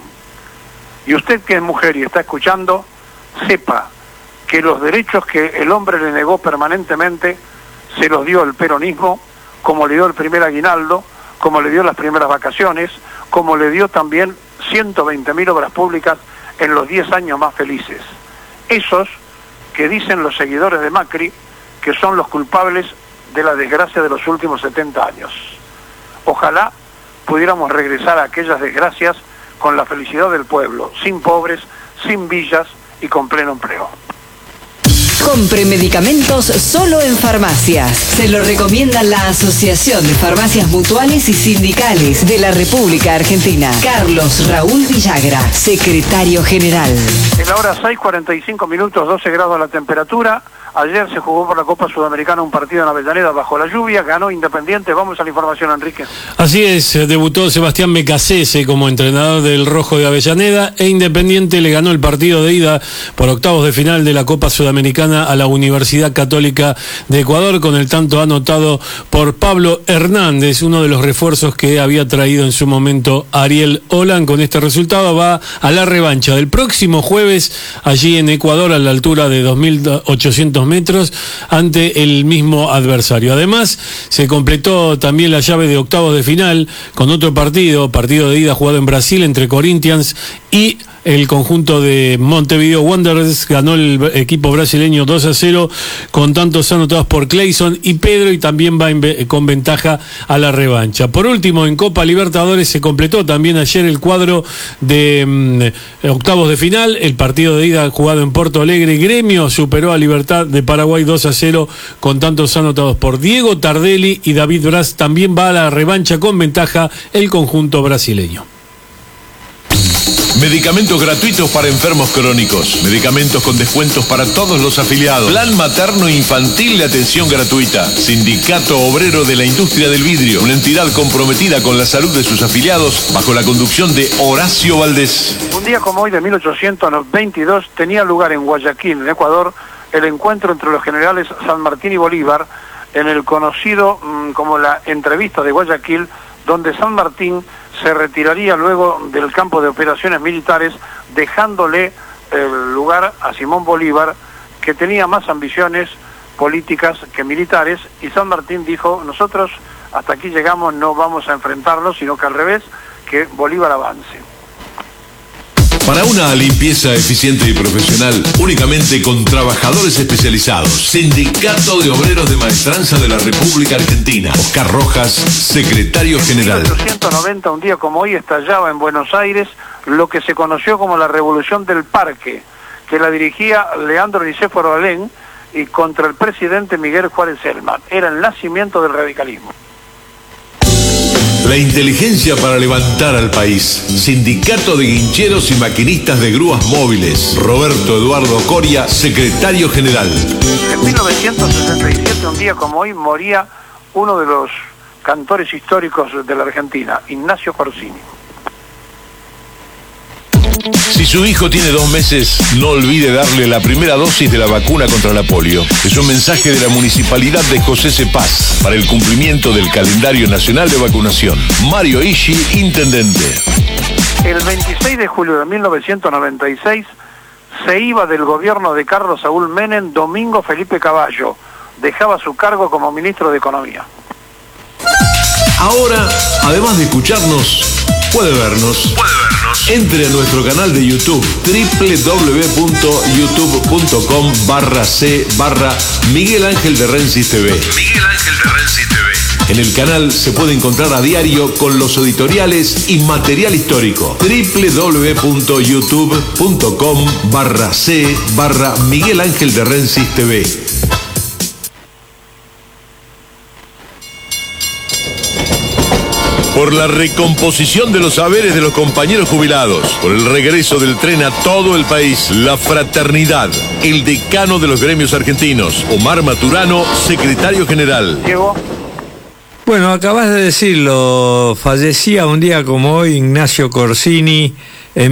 Y usted, que es mujer y está escuchando, sepa que los derechos que el hombre le negó permanentemente se los dio el peronismo, como le dio el primer aguinaldo, como le dio las primeras vacaciones, como le dio también 120.000 obras públicas en los 10 años más felices. Esos que dicen los seguidores de Macri que son los culpables de la desgracia de los últimos 70 años. Ojalá pudiéramos regresar a aquellas desgracias con la felicidad del pueblo, sin pobres, sin villas y con pleno empleo. Compre medicamentos solo en farmacias. Se lo recomienda la Asociación de Farmacias Mutuales y Sindicales de la República Argentina. Carlos Raúl Villagra, secretario general. En la hora 6:45, 12 grados la temperatura. Ayer se jugó por la Copa Sudamericana un partido en Avellaneda bajo la lluvia, ganó Independiente. Vamos a la información, Enrique. Así es, debutó Sebastián Becasese como entrenador del Rojo de Avellaneda e Independiente le ganó el partido de ida por octavos de final de la Copa Sudamericana a la Universidad Católica de Ecuador con el tanto anotado por Pablo Hernández, uno de los refuerzos que había traído en su momento Ariel Holland. Con este resultado va a la revancha del próximo jueves allí en Ecuador a la altura de 2.800 metros ante el mismo adversario. Además, se completó también la llave de octavos de final con otro partido de ida jugado en Brasil entre Corinthians y el conjunto de Montevideo Wanderers. Ganó el equipo brasileño 2-0 con tantos anotados por Clayson y Pedro, y también va con ventaja a la revancha. Por último, en Copa Libertadores se completó también ayer el cuadro de octavos de final. El partido de ida jugado en Porto Alegre, Gremio superó a Libertad de Paraguay 2-0 con tantos anotados por Diego Tardelli y David Braz. También va a la revancha con ventaja el conjunto brasileño. Medicamentos gratuitos para enfermos crónicos. Medicamentos con descuentos para todos los afiliados. Plan materno infantil de atención gratuita. Sindicato Obrero de la Industria del Vidrio. Una entidad comprometida con la salud de sus afiliados bajo la conducción de Horacio Valdés. Un día como hoy de 1822 tenía lugar en Guayaquil, en Ecuador, el encuentro entre los generales San Martín y Bolívar en el conocido como la entrevista de Guayaquil, donde San Martín se retiraría luego del campo de operaciones militares, dejándole el lugar a Simón Bolívar, que tenía más ambiciones políticas que militares, y San Martín dijo: nosotros hasta aquí llegamos, no vamos a enfrentarnos, sino que al revés, que Bolívar avance. Para una limpieza eficiente y profesional, únicamente con trabajadores especializados. Sindicato de Obreros de Maestranza de la República Argentina. Oscar Rojas, secretario general. En 1890, un día como hoy, estallaba en Buenos Aires lo que se conoció como la Revolución del Parque, que la dirigía Leandro Nicéforo Alén y contra el presidente Miguel Juárez Celman. Era el nacimiento del radicalismo. La inteligencia para levantar al país. Sindicato de Guincheros y Maquinistas de Grúas Móviles. Roberto Eduardo Coria, secretario general. En 1967, un día como hoy, moría uno de los cantores históricos de la Argentina, Ignacio Corsini. Si su hijo tiene 2 meses, no olvide darle la primera dosis de la vacuna contra la polio. Es un mensaje de la Municipalidad de José C. Paz para el cumplimiento del calendario nacional de vacunación. Mario Ishi, intendente. El 26 de julio de 1996 se iba del gobierno de Carlos Saúl Menem Domingo Felipe Cavallo. Dejaba su cargo como ministro de Economía. Ahora, además de escucharnos, puede vernos. Entre a nuestro canal de YouTube, www.youtube.com/c/Miguel Ángel de Rensis TV. En el canal se puede encontrar a diario con los editoriales y material histórico. www.youtube.com/c/Miguel Ángel de Rensis TV. Por la recomposición de los saberes de los compañeros jubilados, por el regreso del tren a todo el país, la fraternidad, el decano de los gremios argentinos, Omar Maturano, secretario general. Diego. Bueno, acabas de decirlo, fallecía un día como hoy Ignacio Corsini en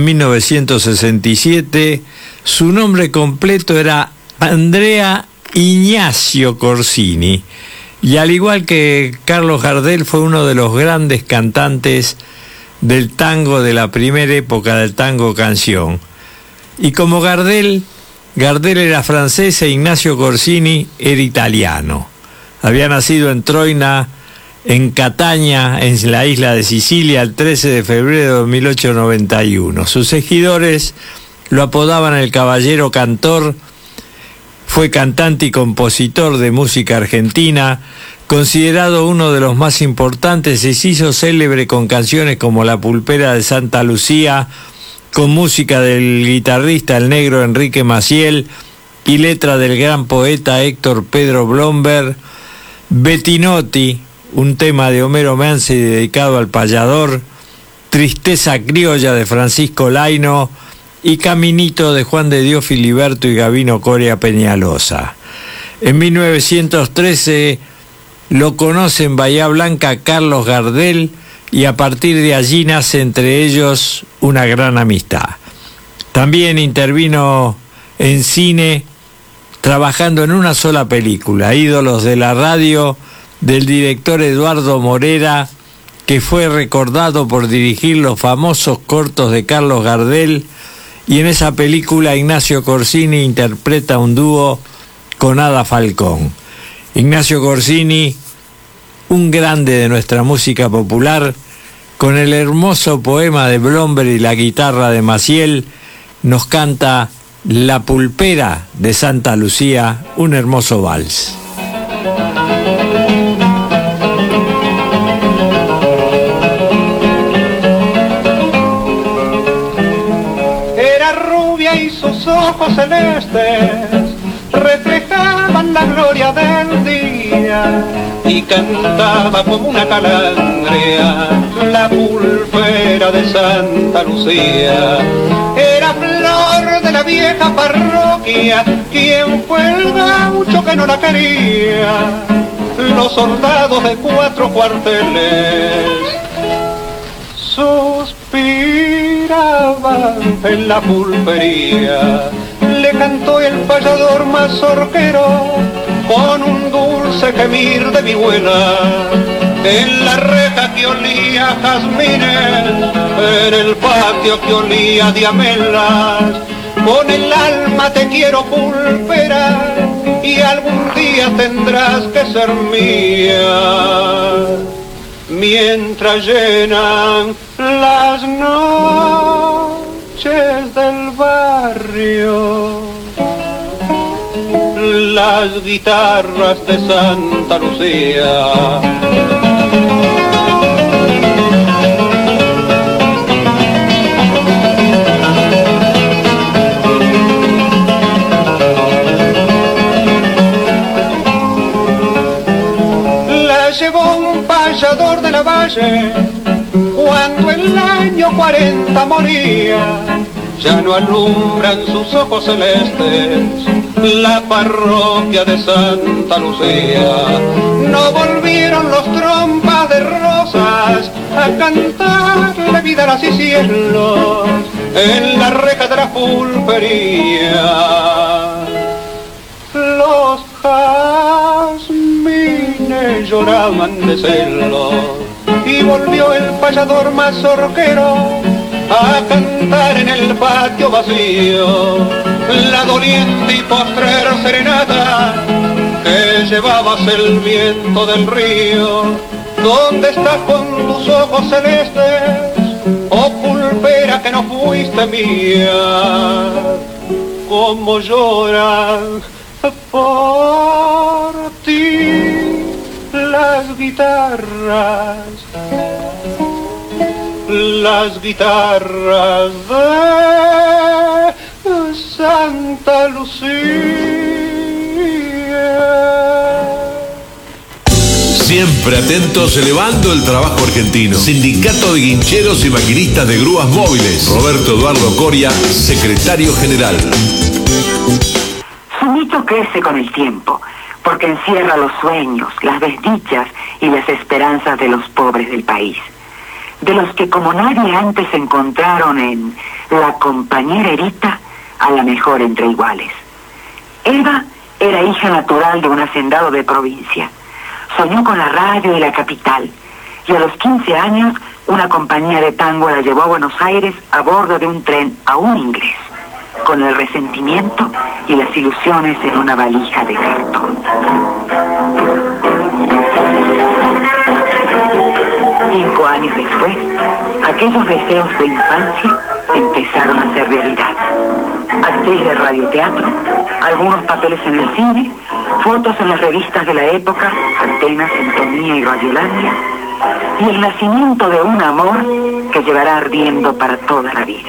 1967. Su nombre completo era Andrea Ignacio Corsini. Y al igual que Carlos Gardel, fue uno de los grandes cantantes del tango de la primera época del tango canción. Y como Gardel era francés e Ignacio Corsini era italiano. Había nacido en Troina, en Cataña, en la isla de Sicilia, el 13 de febrero de 1891. Sus seguidores lo apodaban el Caballero Cantor. Fue cantante y compositor de música argentina, considerado uno de los más importantes y se hizo célebre con canciones como La Pulpera de Santa Lucía, con música del guitarrista el negro Enrique Maciel y letra del gran poeta Héctor Pedro Blomberg, Bettinotti, un tema de Homero Manzi dedicado al payador, Tristeza criolla de Francisco Laino y Caminito de Juan de Dios Filiberto y Gabino Coria Peñalosa. En 1913 lo conoce en Bahía Blanca Carlos Gardel y a partir de allí nace entre ellos una gran amistad. También intervino en cine trabajando en una sola película, Ídolos de la Radio, del director Eduardo Morera, que fue recordado por dirigir los famosos cortos de Carlos Gardel. Y en esa película Ignacio Corsini interpreta un dúo con Ada Falcón. Ignacio Corsini, un grande de nuestra música popular, con el hermoso poema de Blomberg y la guitarra de Maciel, nos canta La Pulpera de Santa Lucía, un hermoso vals. Y sus ojos celestes reflejaban la gloria del día y cantaba como una calandria la pulpera de Santa Lucía. Era flor de la vieja parroquia, quien fue el gaucho que no la quería. Los soldados de 4 cuarteles suspiraban en la pulpería. Le cantó el payador mazorquero con un dulce gemir de vihuela. En la reja que olía a jazmines, en el patio que olía a diamelas. Con el alma te quiero pulpera y algún día tendrás que ser mía. Mientras llenan las noches del barrio las guitarras de Santa Lucía. La llevó un payador de la valle cuando el año 40 moría, ya no alumbran sus ojos celestes la parroquia de Santa Lucía. No volvieron los trompas de rosas a cantarle vidas y cielos en la reja de la pulpería. Los jazmines lloraban de celos y volvió el payador mazorquero a cantar en el patio vacío la doliente y postrera serenata que llevabas el viento del río. ¿Dónde estás con tus ojos celestes, oh pulpera que no fuiste mía? Cómo lloran por ti las guitarras de Santa Lucía. Siempre atentos elevando el trabajo argentino. Sindicato de Guincheros y Maquinistas de Grúas Móviles. Roberto Eduardo Coria, secretario general. Su mito crece con el tiempo, porque encierra los sueños, las desdichas y las esperanzas de los pobres del país. De los que como nadie antes encontraron en la compañera Erita a la mejor entre iguales. Eva era hija natural de un hacendado de provincia. Soñó con la radio y la capital, y a los 15 años una compañía de tango la llevó a Buenos Aires a bordo de un tren aún inglés, con el resentimiento y las ilusiones en una valija de cartón. 5 años después, aquellos deseos de infancia empezaron a ser realidad. Actriz de radioteatro, algunos papeles en el cine, fotos en las revistas de la época, Atenas, Sintonía y Radiolandia, y el nacimiento de un amor que llevará ardiendo para toda la vida.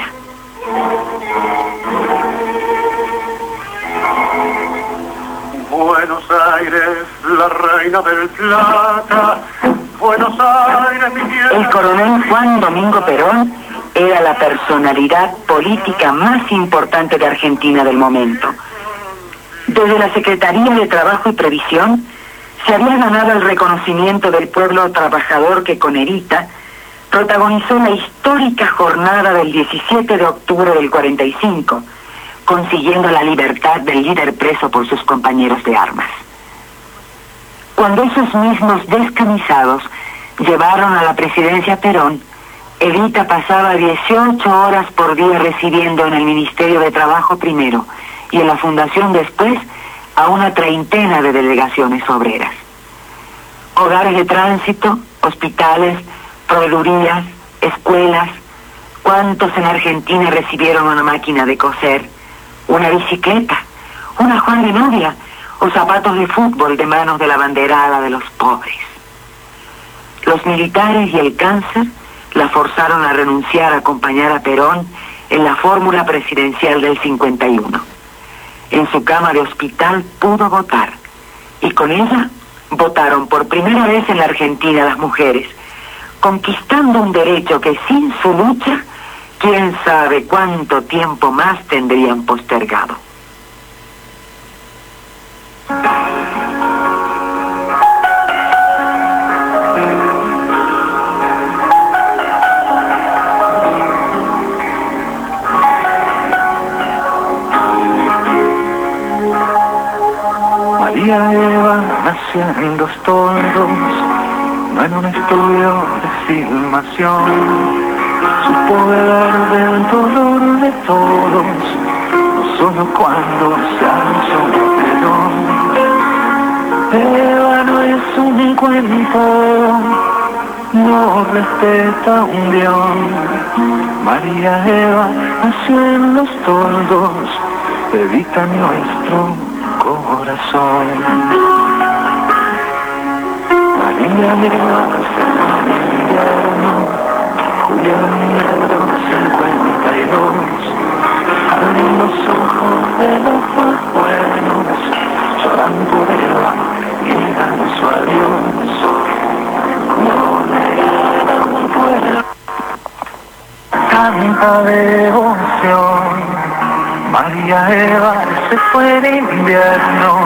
Buenos Aires, la reina del plata, Buenos Aires, mi tierra. El coronel Juan Domingo Perón era la personalidad política más importante de Argentina del momento. Desde la Secretaría de Trabajo y Previsión se había ganado el reconocimiento del pueblo trabajador que con Erita protagonizó la histórica jornada del 17 de octubre del 45, consiguiendo la libertad del líder preso por sus compañeros de armas. Cuando esos mismos descamisados llevaron a la presidencia a Perón, Evita pasaba 18 horas por día recibiendo en el Ministerio de Trabajo primero y en la Fundación después a una treintena de delegaciones obreras. Hogares de tránsito, hospitales, proveedurías, escuelas. ¿Cuántos en Argentina recibieron una máquina de coser, una bicicleta, una Juan de novia o zapatos de fútbol de manos de la banderada de los pobres? Los militares y el cáncer la forzaron a renunciar a acompañar a Perón en la fórmula presidencial del 51. En su cama de hospital pudo votar, y con ella votaron por primera vez en la Argentina las mujeres, conquistando un derecho que sin su lucha, quién sabe cuánto tiempo más tendrían postergado. María Eva nació en Los Toldos, no en un estudio de filmación. Supo beber del dolor de todos, no solo cuando se alzó Perón. Eva no es un cuento, no respeta un guión. María Eva nació en Los Toldos, Evita nuestro corazón. María Eva nació en invierno, julio negro 52. Abren los ojos de los más buenos, lloran por Eva y dan su adiós. Como negada un pueblo tanta devoción. María Eva se fue de invierno.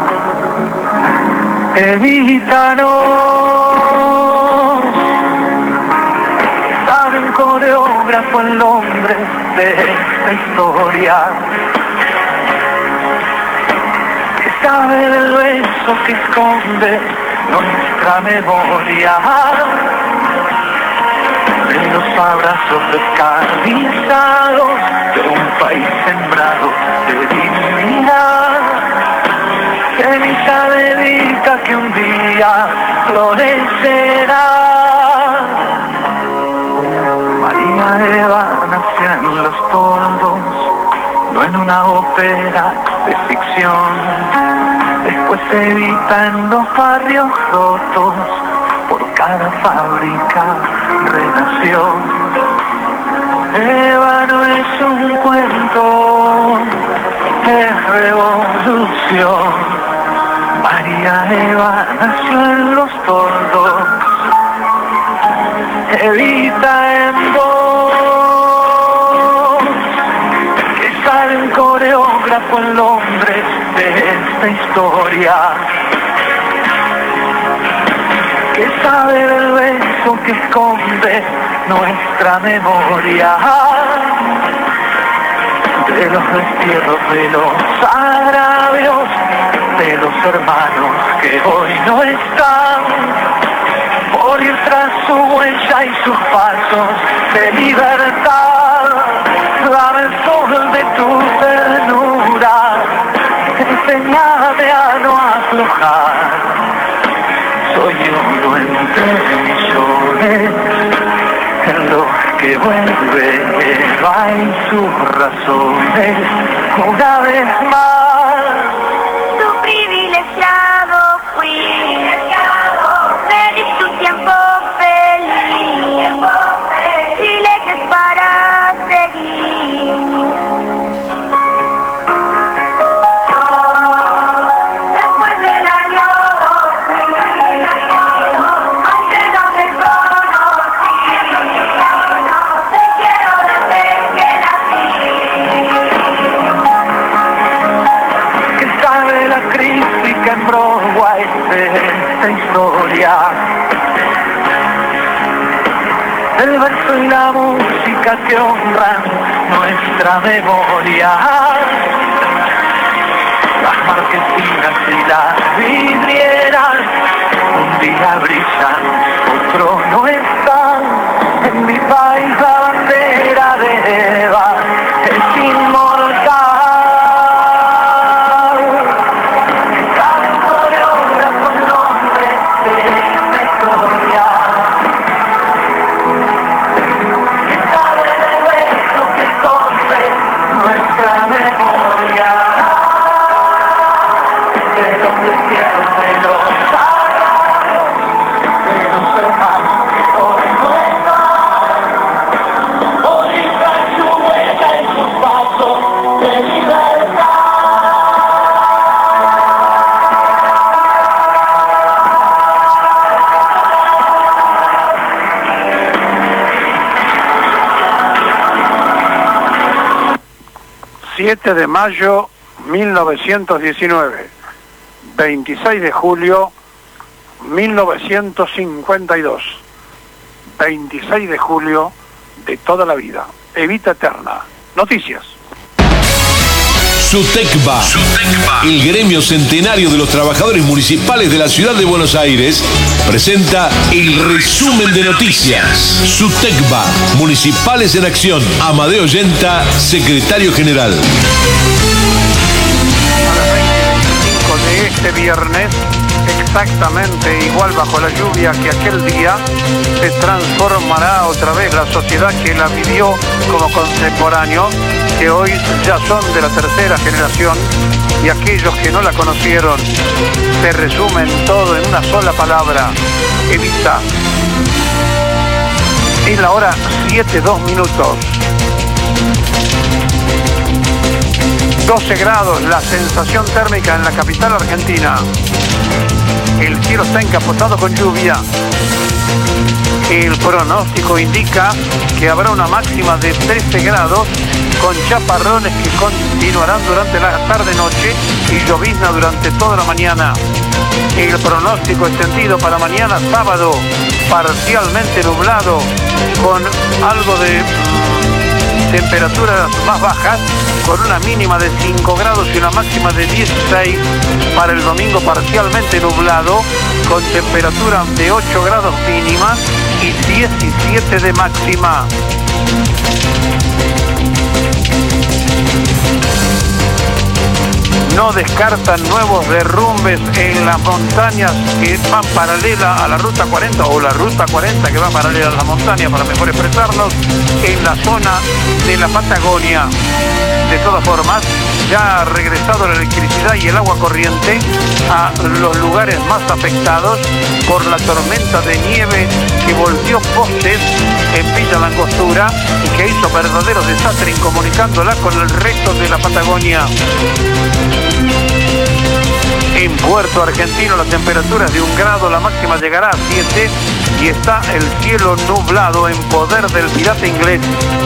Evítanos. Sabe un coreógrafo el nombre de esta historia. Que sabe del beso que esconde nuestra memoria. De los abrazos descarnizados de un país sembrado de dignidad. Semilla dedica que un día florecerá. María Eva nació en los toldos, no en una ópera de ficción. Después Evita en los barrios rotos, por cada fábrica renació. Eva no es un cuento, es revolución. María Eva nació en los toldos, Evita en vos. Que sale un coreógrafo el nombre de esta historia. Que sabe del beso que esconde nuestra memoria. De los destierros, de los agravios, de los hermanos que hoy no están, por ir tras su huella y sus pasos de libertad. Dame el sol de tu ternura, enséñame a no aflojar. Soy uno entre millones, en los que vuelve Eva y sus razones una vez más. Tu privilegiado fui, feliz tu tiempo feliz, privilegios para seguir. Después del año 2000, antes no te conocí, te quiero desde que nací. Que sabe la crítica en Broadway de esta historia. El verso y la música que honran nuestra memoria. Las marquesinas y las vidrieras un día brillan, otro no están. En mi país la bandera de Eva es inmortal. Cada coreógrafo el nombre de esta historia. Que sabe del beso que esconde nuestra memoria. De los destierros, de los agravios, de los hermanos que hoy no están. Por ir tras su huella y sus pasos de libertad. 7 de mayo 1919, 26 de julio 1952, 26 de julio de toda la vida. Evita eterna. Noticias. SUTECBA, el gremio centenario de los trabajadores municipales de la ciudad de Buenos Aires, presenta el resumen de noticias. SUTECBA, Municipales en Acción. Amadeo Yenta, secretario general. A las 20:25 de este viernes, exactamente igual bajo la lluvia que aquel día, se transformará otra vez la sociedad que la vivió como contemporáneo, que hoy ya son de la tercera generación, y aquellos que no la conocieron. Se resumen todo en una sola palabra: Evita. Es la hora 7:02. 12 grados la sensación térmica en la capital argentina. El cielo está encapotado con lluvia. El pronóstico indica que habrá una máxima de 13 grados con chaparrones que continuarán durante la tarde-noche y llovizna durante toda la mañana. El pronóstico extendido para mañana sábado, parcialmente nublado, con algo de temperaturas más bajas, con una mínima de 5 grados y una máxima de 16. Para el domingo parcialmente nublado, con temperatura de 8 grados mínima y 17 de máxima. No descartan nuevos derrumbes en las montañas que van paralela a la Ruta 40 o la Ruta 40 que va paralela a la montaña, para mejor expresarnos, en la zona de la Patagonia. De todas formas, ya ha regresado la electricidad y el agua corriente a los lugares más afectados por la tormenta de nieve que volteó postes en Villa Langostura y que hizo verdadero desastre incomunicándola con el resto de la Patagonia. En Puerto Argentino la temperatura es de 1 grado, la máxima llegará a 7 y está el cielo nublado en poder del pirata inglés.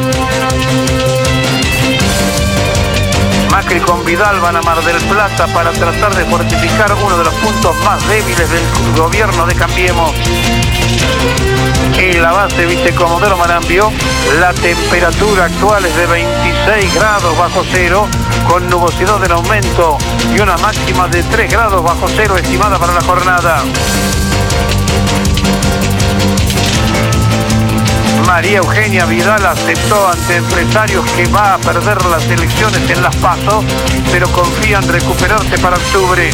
Macri con Vidal van a Mar del Plata para tratar de fortificar uno de los puntos más débiles del gobierno de Cambiemos. En la base Vicecomodoro Marambio, la temperatura actual es de 26 grados bajo cero, con nubosidad en aumento y una máxima de 3 grados bajo cero estimada para la jornada. María Eugenia Vidal aceptó ante empresarios que va a perder las elecciones en Las PASO, pero confía en recuperarse para octubre.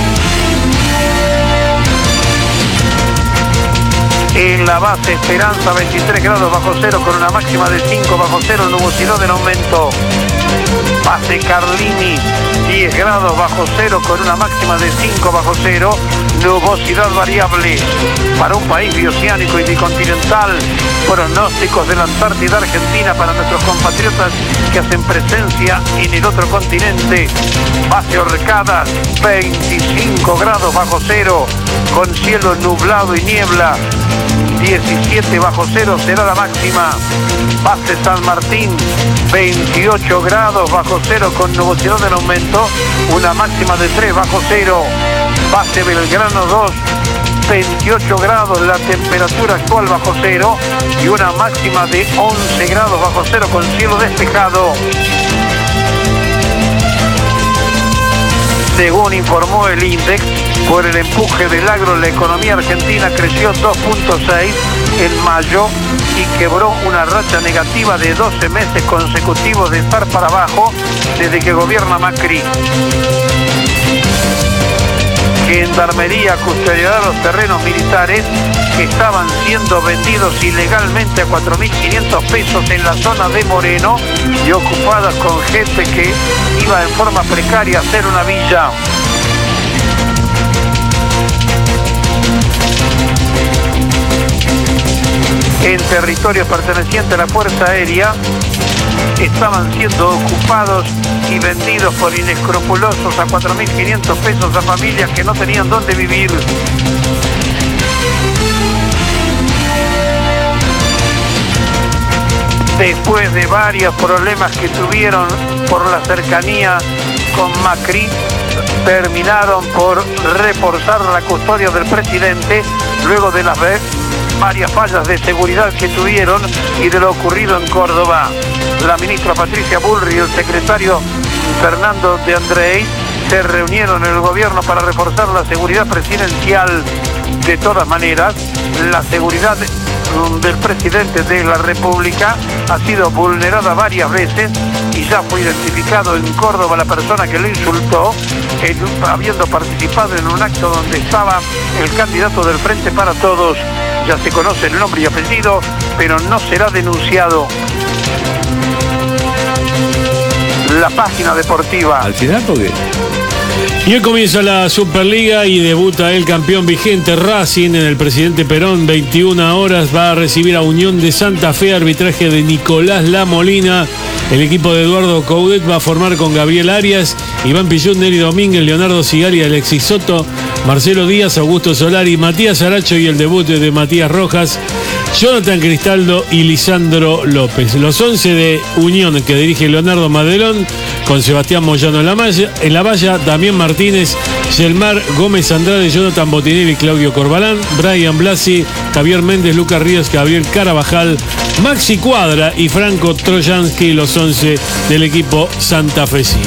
En la base Esperanza 23 grados bajo cero con una máxima de 5 bajo cero, nubosidad en aumento. Base Carlini 10 grados bajo cero con una máxima de 5 bajo cero, nubosidad variable. Para un país bioceánico y bicontinental, pronósticos de la Antártida Argentina para nuestros compatriotas que hacen presencia en el otro continente. Base Orcadas 25 grados bajo cero con cielo nublado y niebla. 17 bajo cero será la máxima. Base San Martín 28 grados bajo cero con nubosidad en aumento, una máxima de 3 bajo cero. Base Belgrano 2 28 grados la temperatura actual bajo cero y una máxima de 11 grados bajo cero con cielo despejado. Según informó el INDEX, por el empuje del agro, la economía argentina creció 2.6 en mayo y quebró una racha negativa de 12 meses consecutivos de estar para abajo desde que gobierna Macri. Gendarmería custodiará los terrenos militares que estaban siendo vendidos ilegalmente a 4.500 pesos en la zona de Moreno y ocupadas con gente que iba en forma precaria a hacer una villa. En territorios pertenecientes a la Fuerza Aérea estaban siendo ocupados y vendidos por inescrupulosos a 4.500 pesos a familias que no tenían dónde vivir. Después de varios problemas que tuvieron por la cercanía con Macri, terminaron por reforzar la custodia del presidente luego de las varias fallas de seguridad que tuvieron y de lo ocurrido en Córdoba. La ministra Patricia Bullrich y el secretario Fernando de Andrés se reunieron en el gobierno para reforzar la seguridad presidencial. De todas maneras, la seguridad del presidente de la República ha sido vulnerada varias veces y ya fue identificado en Córdoba la persona que lo insultó, habiendo participado en un acto donde estaba el candidato del Frente para Todos. Ya se conoce el nombre y apellido, pero no será denunciado. La página deportiva. Al final, ¿por qué? Y hoy comienza la Superliga y debuta el campeón vigente Racing en el Presidente Perón. 21 horas va a recibir a Unión de Santa Fe, arbitraje de Nicolás Lamolina. El equipo de Eduardo Coudet va a formar con Gabriel Arias, Iván Pillón, Neri Domínguez, Leonardo Cigari y Alexis Soto. Marcelo Díaz, Augusto Solari, Matías Aracho y el debut de Matías Rojas, Jonathan Cristaldo y Lisandro López. Los 11 de Unión que dirige Leonardo Madelón, con Sebastián Moyano en la valla, Damián Martínez, Yelmar Gómez Andrade, Jonathan Botinelli, Claudio Corbalán, Brian Blasi, Javier Méndez, Lucas Ríos, Gabriel Carabajal, Maxi Cuadra y Franco Trojansky, los 11 del equipo santafesino.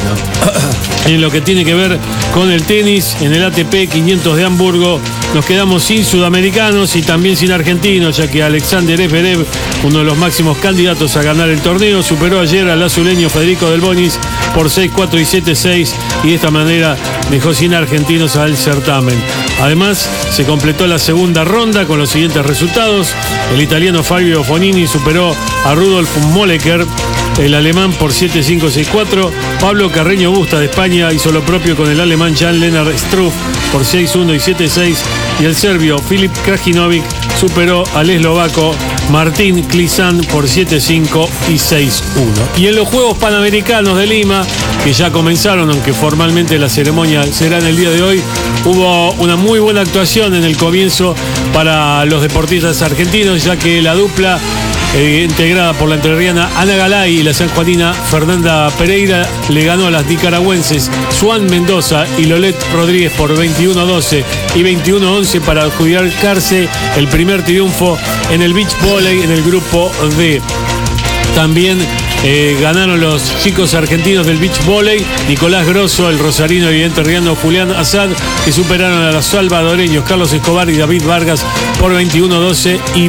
En lo que tiene que ver con el tenis, en el ATP 500 de Hamburgo, nos quedamos sin sudamericanos y también sin argentinos, ya que Alexander Zverev, uno de los máximos candidatos a ganar el torneo, superó ayer al azuleño Federico Del Bonis por 6-4 y 7-6, y de esta manera dejó sin argentinos al certamen. Además, se completó la segunda ronda con los siguientes resultados. El italiano Fabio Fonini superó a Rudolf Molleker, el alemán por 7-5, 6-4. Pablo Carreño Busta de España hizo lo propio con el alemán Jan-Lennard Struff por 6-1 y 7-6. Y el serbio Filip Krajinovic superó al eslovaco Martín Klisan por 7-5 y 6-1. Y en los Juegos Panamericanos de Lima, que ya comenzaron, aunque formalmente la ceremonia será en el día de hoy, hubo una muy buena actuación en el comienzo para los deportistas argentinos, ya que la dupla integrada por la entrerriana Ana Galay y la sanjuanina Fernanda Pereira le ganó a las nicaragüenses Suan Mendoza y Lolet Rodríguez por 21-12 y 21-11 para adjudicarse el primer triunfo en el beach volley en el grupo D. También ganaron los chicos argentinos del beach volley, Nicolás Grosso, el rosarino y enterriano Julián Azad, que superaron a los salvadoreños Carlos Escobar y David Vargas por 21-12 y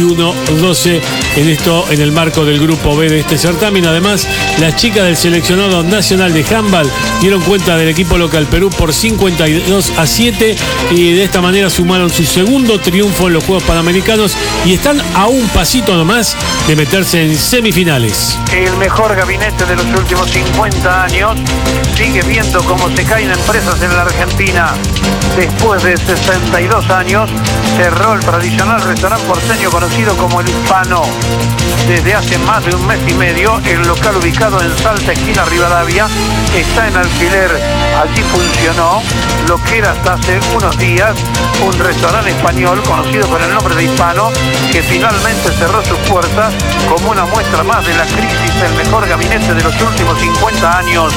21-12 en el marco del grupo B de este certamen. Además, las chicas del seleccionado nacional de handball dieron cuenta del equipo local Perú por 52-7 y de esta manera sumaron su segundo triunfo en los Juegos Panamericanos y están a un pasito nomás de meterse en semifinales. El mejor gabinete de los últimos 50 años sigue viendo cómo se caen empresas en la Argentina. Después de 62 años, cerró el tradicional restaurante porteño conocido como El Hispano. Desde hace más de un mes y medio, el local ubicado en Salta, esquina Rivadavia, está en alquiler. Allí funcionó lo que era hasta hace unos días un restaurante español conocido con el nombre de Hispano, que finalmente cerró sus puertas como una muestra más de la crisis del mejor gabinete de los últimos 50 años.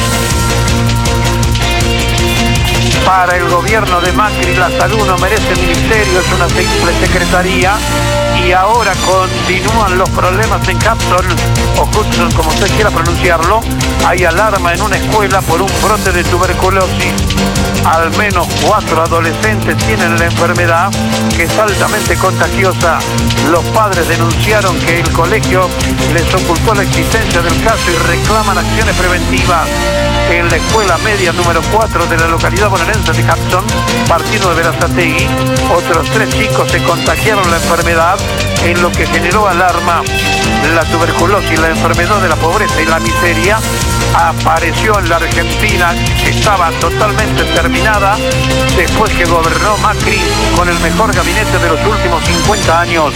Para el gobierno de Macri, la salud no merece ministerio, es una simple secretaría. Y ahora continúan los problemas en Hudson, o Hudson, como usted quiera pronunciarlo. Hay alarma en una escuela por un brote de tuberculosis. Al menos 4 adolescentes tienen la enfermedad, que es altamente contagiosa. Los padres denunciaron que el colegio les ocultó la existencia del caso y reclaman acciones preventivas. En la escuela media número 4 de la localidad bonaerense de Hudson, partido de Berazategui, otros 3 chicos se contagiaron la enfermedad, en lo que generó alarma. La tuberculosis, la enfermedad de la pobreza y la miseria, apareció en la Argentina, que estaba totalmente terminada después que gobernó Macri con el mejor gabinete de los últimos 50 años.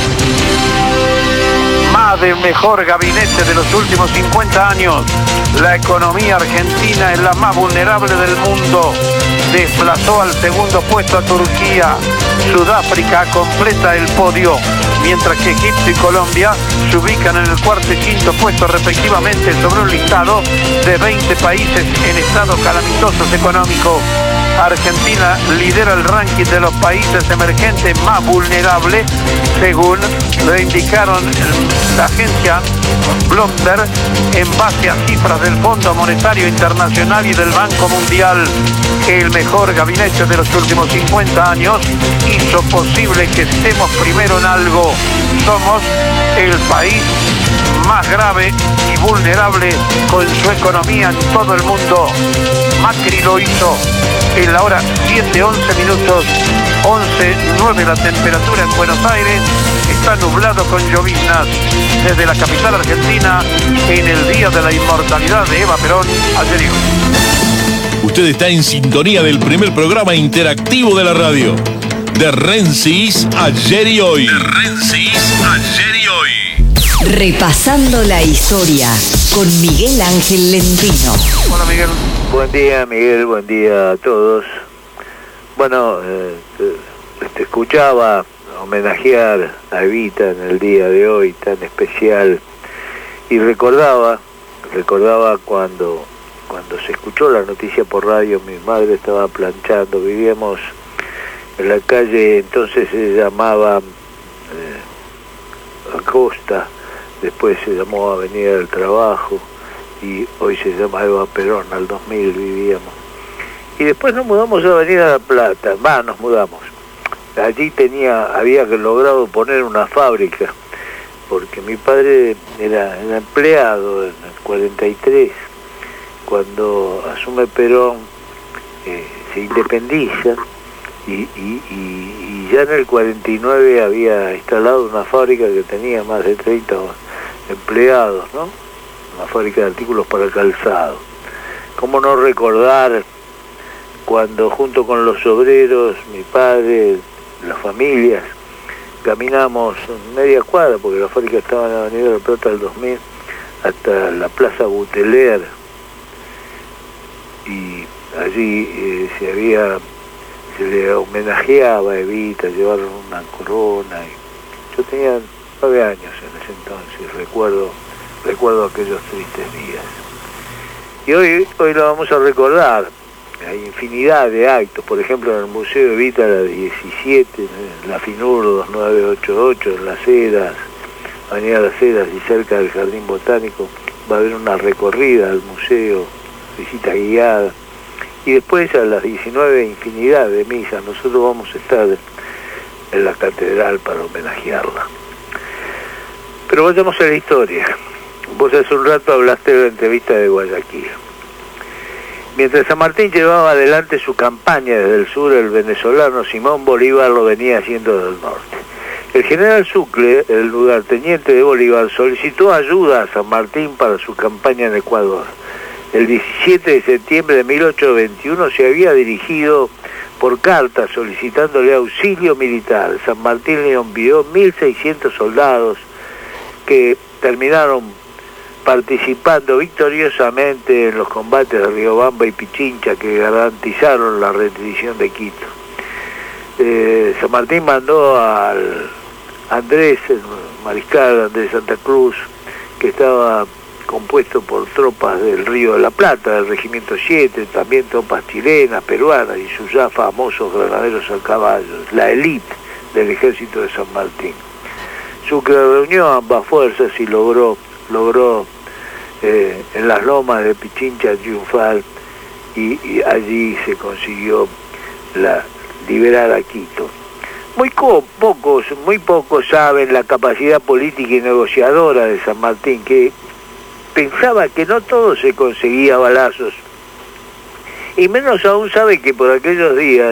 Más del mejor gabinete de los últimos 50 años. La economía argentina es la más vulnerable del mundo. Desplazó al segundo puesto a Turquía. Sudáfrica completa el podio, mientras que Egipto y Colombia se ubican en el cuarto y quinto puesto respectivamente sobre un listado de 20 países en estados calamitosos económicos. Argentina lidera el ranking de los países emergentes más vulnerables, según lo indicaron la agencia Bloomberg en base a cifras del Fondo Monetario Internacional y del Banco Mundial. El mejor gabinete de los últimos 50 años hizo posible que estemos primero en algo. Somos el país más grave y vulnerable con su economía en todo el mundo. Macri lo hizo. En la hora 7:11 minutos, 11:09 la temperatura en Buenos Aires, está nublado con lloviznas. Desde la capital argentina, en el Día de la Inmortalidad de Eva Perón, ayer y hoy. Usted está en sintonía del primer programa interactivo de la radio. De Rensis, ayer y hoy. De Rensis, ayer y hoy. Repasando la historia con Miguel Ángel Lentino. Hola Miguel. Buen día Miguel, buen día a todos. Bueno, te escuchaba homenajear a Evita en el día de hoy tan especial y recordaba cuando se escuchó la noticia por radio. Mi madre estaba planchando, vivíamos en la calle, entonces se llamaba Acosta, después se llamó Avenida del Trabajo y hoy se llama Eva Perón. Al 2000 vivíamos y después nos mudamos a Avenida La Plata. Nos mudamos. Allí había logrado poner una fábrica porque mi padre era empleado en el 43. Cuando asume Perón se independiza y ya en el 49 había instalado una fábrica que tenía más de 30 empleados, ¿no? Una fábrica de artículos para calzado. ¿Cómo no recordar cuando junto con los obreros, mi padre, las familias, caminamos media cuadra, porque la fábrica estaba en la Avenida del Plata del 2000, hasta la Plaza Buteler, y allí se le homenajeaba a Evita, llevaron una corona, y yo tenía 9 años en ese entonces, recuerdo aquellos tristes días. Y hoy lo vamos a recordar. Hay infinidad de actos, por ejemplo en el Museo Evita la 17, en la FINUR 2988, en Las Heras, Avenida Las Heras y cerca del Jardín Botánico, va a haber una recorrida al museo, visita guiada, y después a las 19 infinidad de misas. Nosotros vamos a estar en la catedral para homenajearla. Pero vayamos a la historia. Vos hace un rato hablaste de la entrevista de Guayaquil. Mientras San Martín llevaba adelante su campaña desde el sur, el venezolano Simón Bolívar lo venía haciendo desde el norte. El general Sucre, el lugarteniente de Bolívar, solicitó ayuda a San Martín para su campaña en Ecuador. El 17 de septiembre de 1821 se había dirigido por carta solicitándole auxilio militar. San Martín le envió 1.600 soldados que terminaron participando victoriosamente en los combates de Riobamba y Pichincha que garantizaron la rendición de Quito. San Martín mandó al Andrés, el mariscal Andrés Santa Cruz, que estaba compuesto por tropas del Río de la Plata, del Regimiento 7, también tropas chilenas, peruanas y sus ya famosos granaderos a caballo, la élite del ejército de San Martín. Sucre reunió ambas fuerzas y logró en las lomas de Pichincha triunfar y allí se consiguió liberar a Quito. Muy pocos saben la capacidad política y negociadora de San Martín, que pensaba que no todo se conseguía a balazos, y menos aún sabe que por aquellos días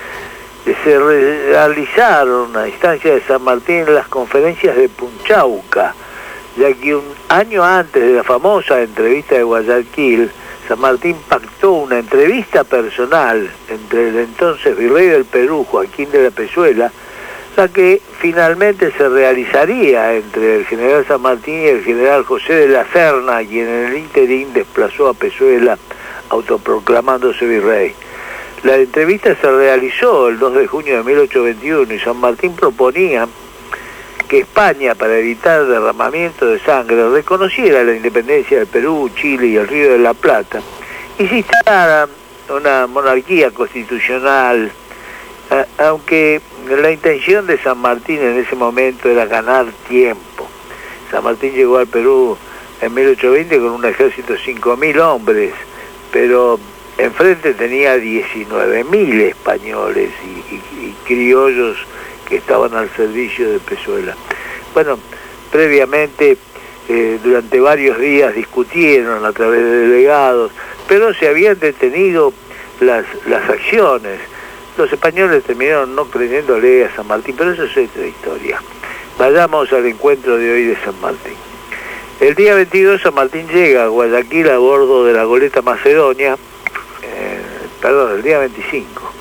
se realizaron a instancia de San Martín las conferencias de Punchauca, ya que un año antes de la famosa entrevista de Guayaquil, San Martín pactó una entrevista personal entre el entonces virrey del Perú, Joaquín de la Pezuela, la que finalmente se realizaría entre el general San Martín y el general José de la Serna, quien en el interín desplazó a Pezuela, autoproclamándose virrey. La entrevista se realizó el 2 de junio de 1821 y San Martín proponía que España, para evitar derramamiento de sangre, reconociera la independencia del Perú, Chile y el Río de la Plata y se instalara una monarquía constitucional, aunque la intención de San Martín en ese momento era ganar tiempo. San Martín llegó al Perú en 1820 con un ejército de 5.000 hombres, pero enfrente tenía 19.000 españoles y criollos que estaban al servicio de Pezuela. Bueno, previamente, durante varios días discutieron a través de delegados, pero se habían detenido las acciones. Los españoles terminaron no creyéndole a San Martín, pero eso es otra historia. Vayamos al encuentro de hoy de San Martín. El día 22 San Martín llega a Guayaquil a bordo de la goleta Macedonia, el día 25.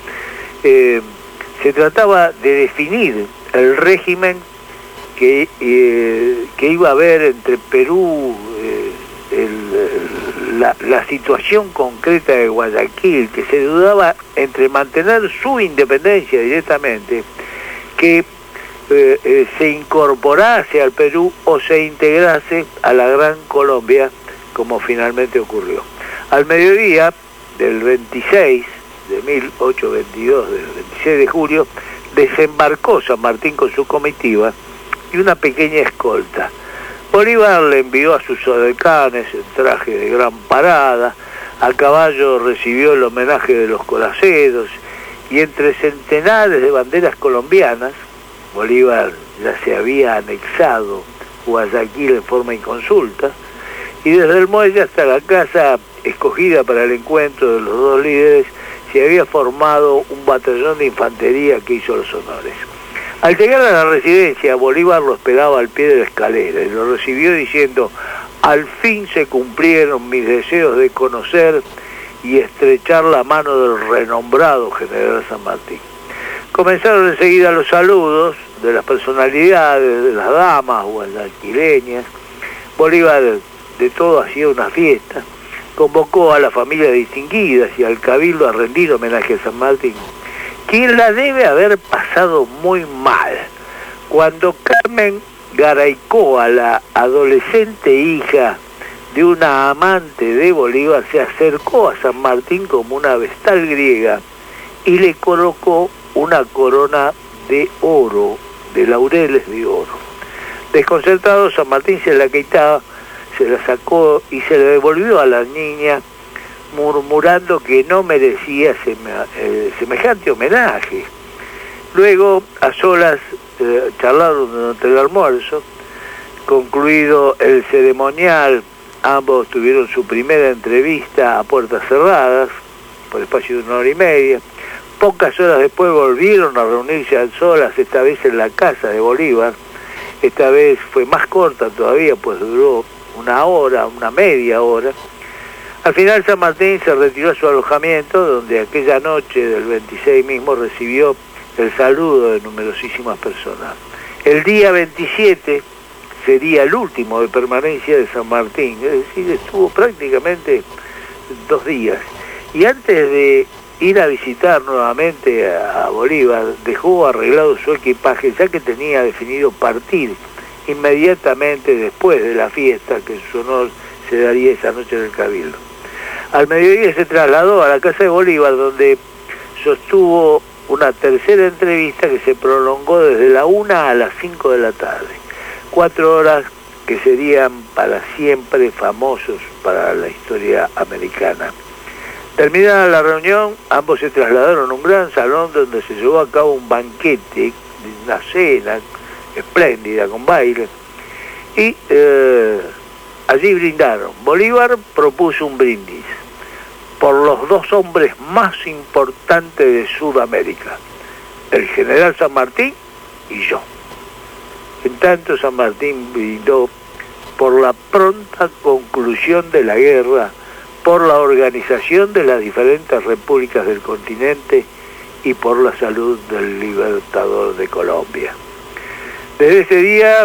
Se trataba de definir el régimen que iba a haber entre Perú, la situación concreta secreta de Guayaquil, que se dudaba entre mantener su independencia directamente, que se incorporase al Perú o se integrase a la Gran Colombia, como finalmente ocurrió. Al mediodía del 26 de 1822, del 26 de julio, desembarcó San Martín con su comitiva y una pequeña escolta. Bolívar le envió a sus edecanes en traje de gran parada, a caballo recibió el homenaje de los coraceros, y entre centenares de banderas colombianas, Bolívar ya se había anexado Guayaquil en forma inconsulta, y desde el muelle hasta la casa escogida para el encuentro de los dos líderes se había formado un batallón de infantería que hizo los honores. Al llegar a la residencia, Bolívar lo esperaba al pie de la escalera y lo recibió diciendo: al fin se cumplieron mis deseos de conocer y estrechar la mano del renombrado general San Martín. Comenzaron enseguida los saludos de las personalidades, de las damas guayaquileñas. Bolívar de todo hacía una fiesta, convocó a la familia distinguidas y al cabildo a rendir homenaje a San Martín, quien la debe haber pasado muy mal cuando Carmen Garaycoa, la adolescente hija de una amante de Bolívar, se acercó a San Martín como una vestal griega y le colocó una corona de oro, de laureles de oro. Desconcertado, San Martín se la quitaba, se la sacó y se la devolvió a la niña, murmurando que no merecía semejante homenaje. Luego, a solas, charlaron durante el almuerzo. Concluido el ceremonial, ambos tuvieron su primera entrevista a puertas cerradas, por espacio de 1 hora y media. Pocas horas después volvieron a reunirse a solas, esta vez en la casa de Bolívar. Esta vez fue más corta todavía, pues duró una media hora. Al final San Martín se retiró a su alojamiento, donde aquella noche del 26 mismo recibió el saludo de numerosísimas personas. El día 27 sería el último de permanencia de San Martín, es decir, estuvo prácticamente 2 días. Y antes de ir a visitar nuevamente a Bolívar, dejó arreglado su equipaje, ya que tenía definido partir inmediatamente después de la fiesta que en su honor se daría esa noche en el Cabildo. Al mediodía se trasladó a la casa de Bolívar, donde sostuvo una tercera entrevista que se prolongó desde la 1 a las 5 de la tarde. 4 horas que serían para siempre famosos para la historia americana. Terminada la reunión, ambos se trasladaron a un gran salón donde se llevó a cabo un banquete, una cena espléndida con baile, y allí brindaron. Bolívar propuso un brindis por los 2 hombres más importantes de Sudamérica, el general San Martín y yo. En tanto, San Martín brindó por la pronta conclusión de la guerra, por la organización de las diferentes repúblicas del continente y por la salud del libertador de Colombia. Desde ese día,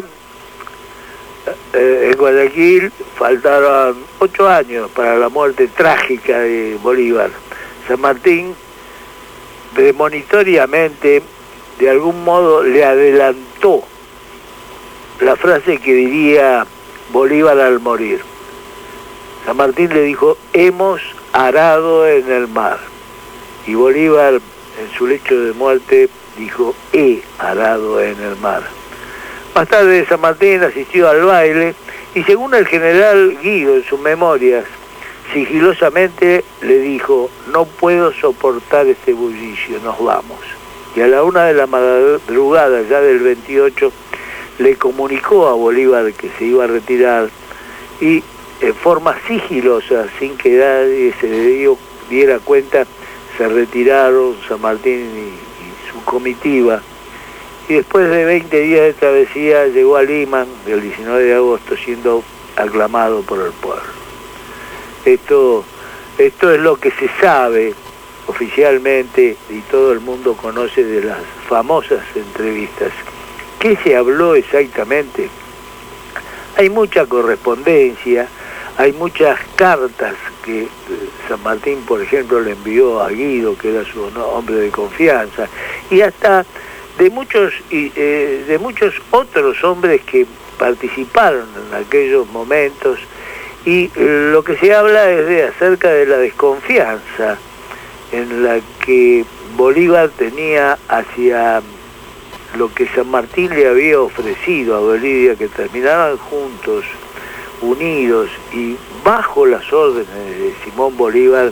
en Guayaquil faltaron 8 años para la muerte trágica de Bolívar. San Martín premonitoriamente, de algún modo, le adelantó la frase que diría Bolívar al morir. San Martín le dijo: hemos arado en el mar. Y Bolívar, en su lecho de muerte, dijo: he arado en el mar. Más tarde San Martín asistió al baile y, según el general Guido en sus memorias, sigilosamente le dijo: no puedo soportar este bullicio, nos vamos. Y a la 1 de la madrugada ya del 28 le comunicó a Bolívar que se iba a retirar, y en forma sigilosa, sin que nadie se diera cuenta, se retiraron San Martín y su comitiva. Y después de 20 días de travesía llegó a Lima el 19 de agosto, siendo aclamado por el pueblo. Esto es lo que se sabe oficialmente y todo el mundo conoce de las famosas entrevistas. ¿Qué se habló exactamente? Hay mucha correspondencia, hay muchas cartas que San Martín, por ejemplo, le envió a Guido, que era su hombre de confianza, y hasta de muchos otros hombres que participaron en aquellos momentos. Y lo que se habla es acerca de la desconfianza en la que Bolívar tenía hacia lo que San Martín le había ofrecido a Bolivia, que terminaran juntos, unidos y bajo las órdenes de Simón Bolívar,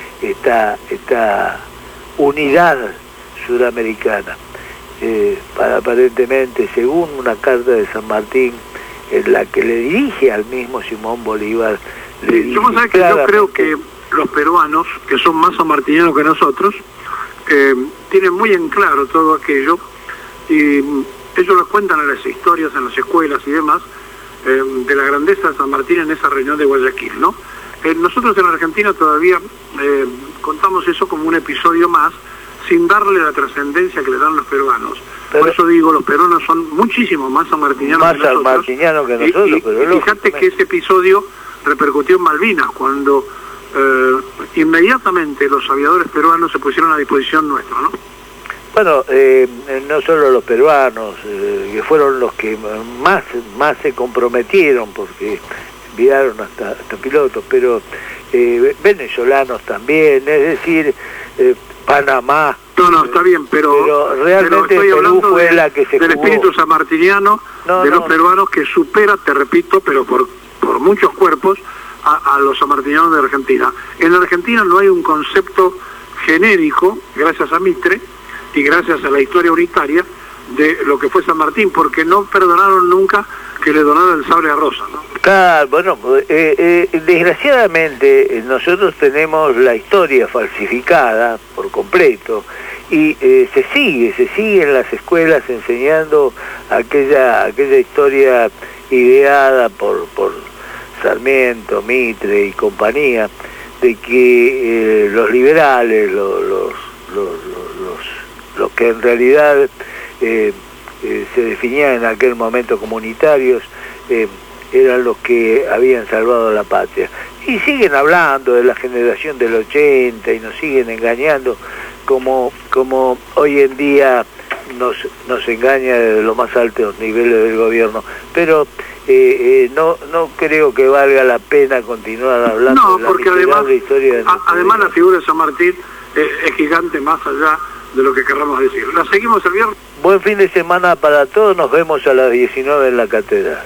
esta unidad sudamericana. Para aparentemente, según una carta de San Martín, en la que le dirige al mismo Simón Bolívar, yo creo que los peruanos, que son más sanmartinianos que nosotros, tienen muy en claro todo aquello, y ellos lo cuentan en las historias, en las escuelas y demás, de la grandeza de San Martín en esa reunión de Guayaquil, ¿no? Nosotros en la Argentina todavía contamos eso como un episodio más, sin darle la trascendencia que le dan los peruanos. Por eso digo, los peruanos son muchísimo más sanmartinianos que nosotros. Y fíjate que ese episodio repercutió en Malvinas, cuando inmediatamente los aviadores peruanos se pusieron a disposición nuestra, ¿no? Bueno, no solo los peruanos, que fueron los que más se comprometieron, porque enviaron hasta pilotos, pero venezolanos también, es decir, Panamá. No, está bien, pero realmente estoy Perú hablando fue la que se del jugó. Espíritu sanmartiniano de los peruanos, que supera, te repito, pero por muchos cuerpos, a los sanmartinianos de Argentina. En Argentina no hay un concepto genérico, gracias a Mitre y gracias a la historia unitaria, de lo que fue San Martín, porque no perdonaron nunca que le donaron el sable a Rosa, ¿no? Claro, bueno, desgraciadamente nosotros tenemos la historia falsificada por completo, y se sigue en las escuelas enseñando aquella historia ideada por Sarmiento, Mitre y compañía, de que los liberales, los que en realidad se definían en aquel momento comunitarios, eran los que habían salvado la patria. Y siguen hablando de la generación del 80 y nos siguen engañando como hoy en día nos engaña desde los más altos niveles del gobierno. Pero no creo que valga la pena continuar hablando de la miserable historia de además la figura de San Martín es gigante, más allá de lo que querramos decir. ¿La seguimos el viernes? Buen fin de semana para todos, nos vemos a las 19 en la catedral.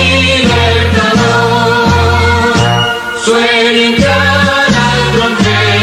Suelen cada frontera.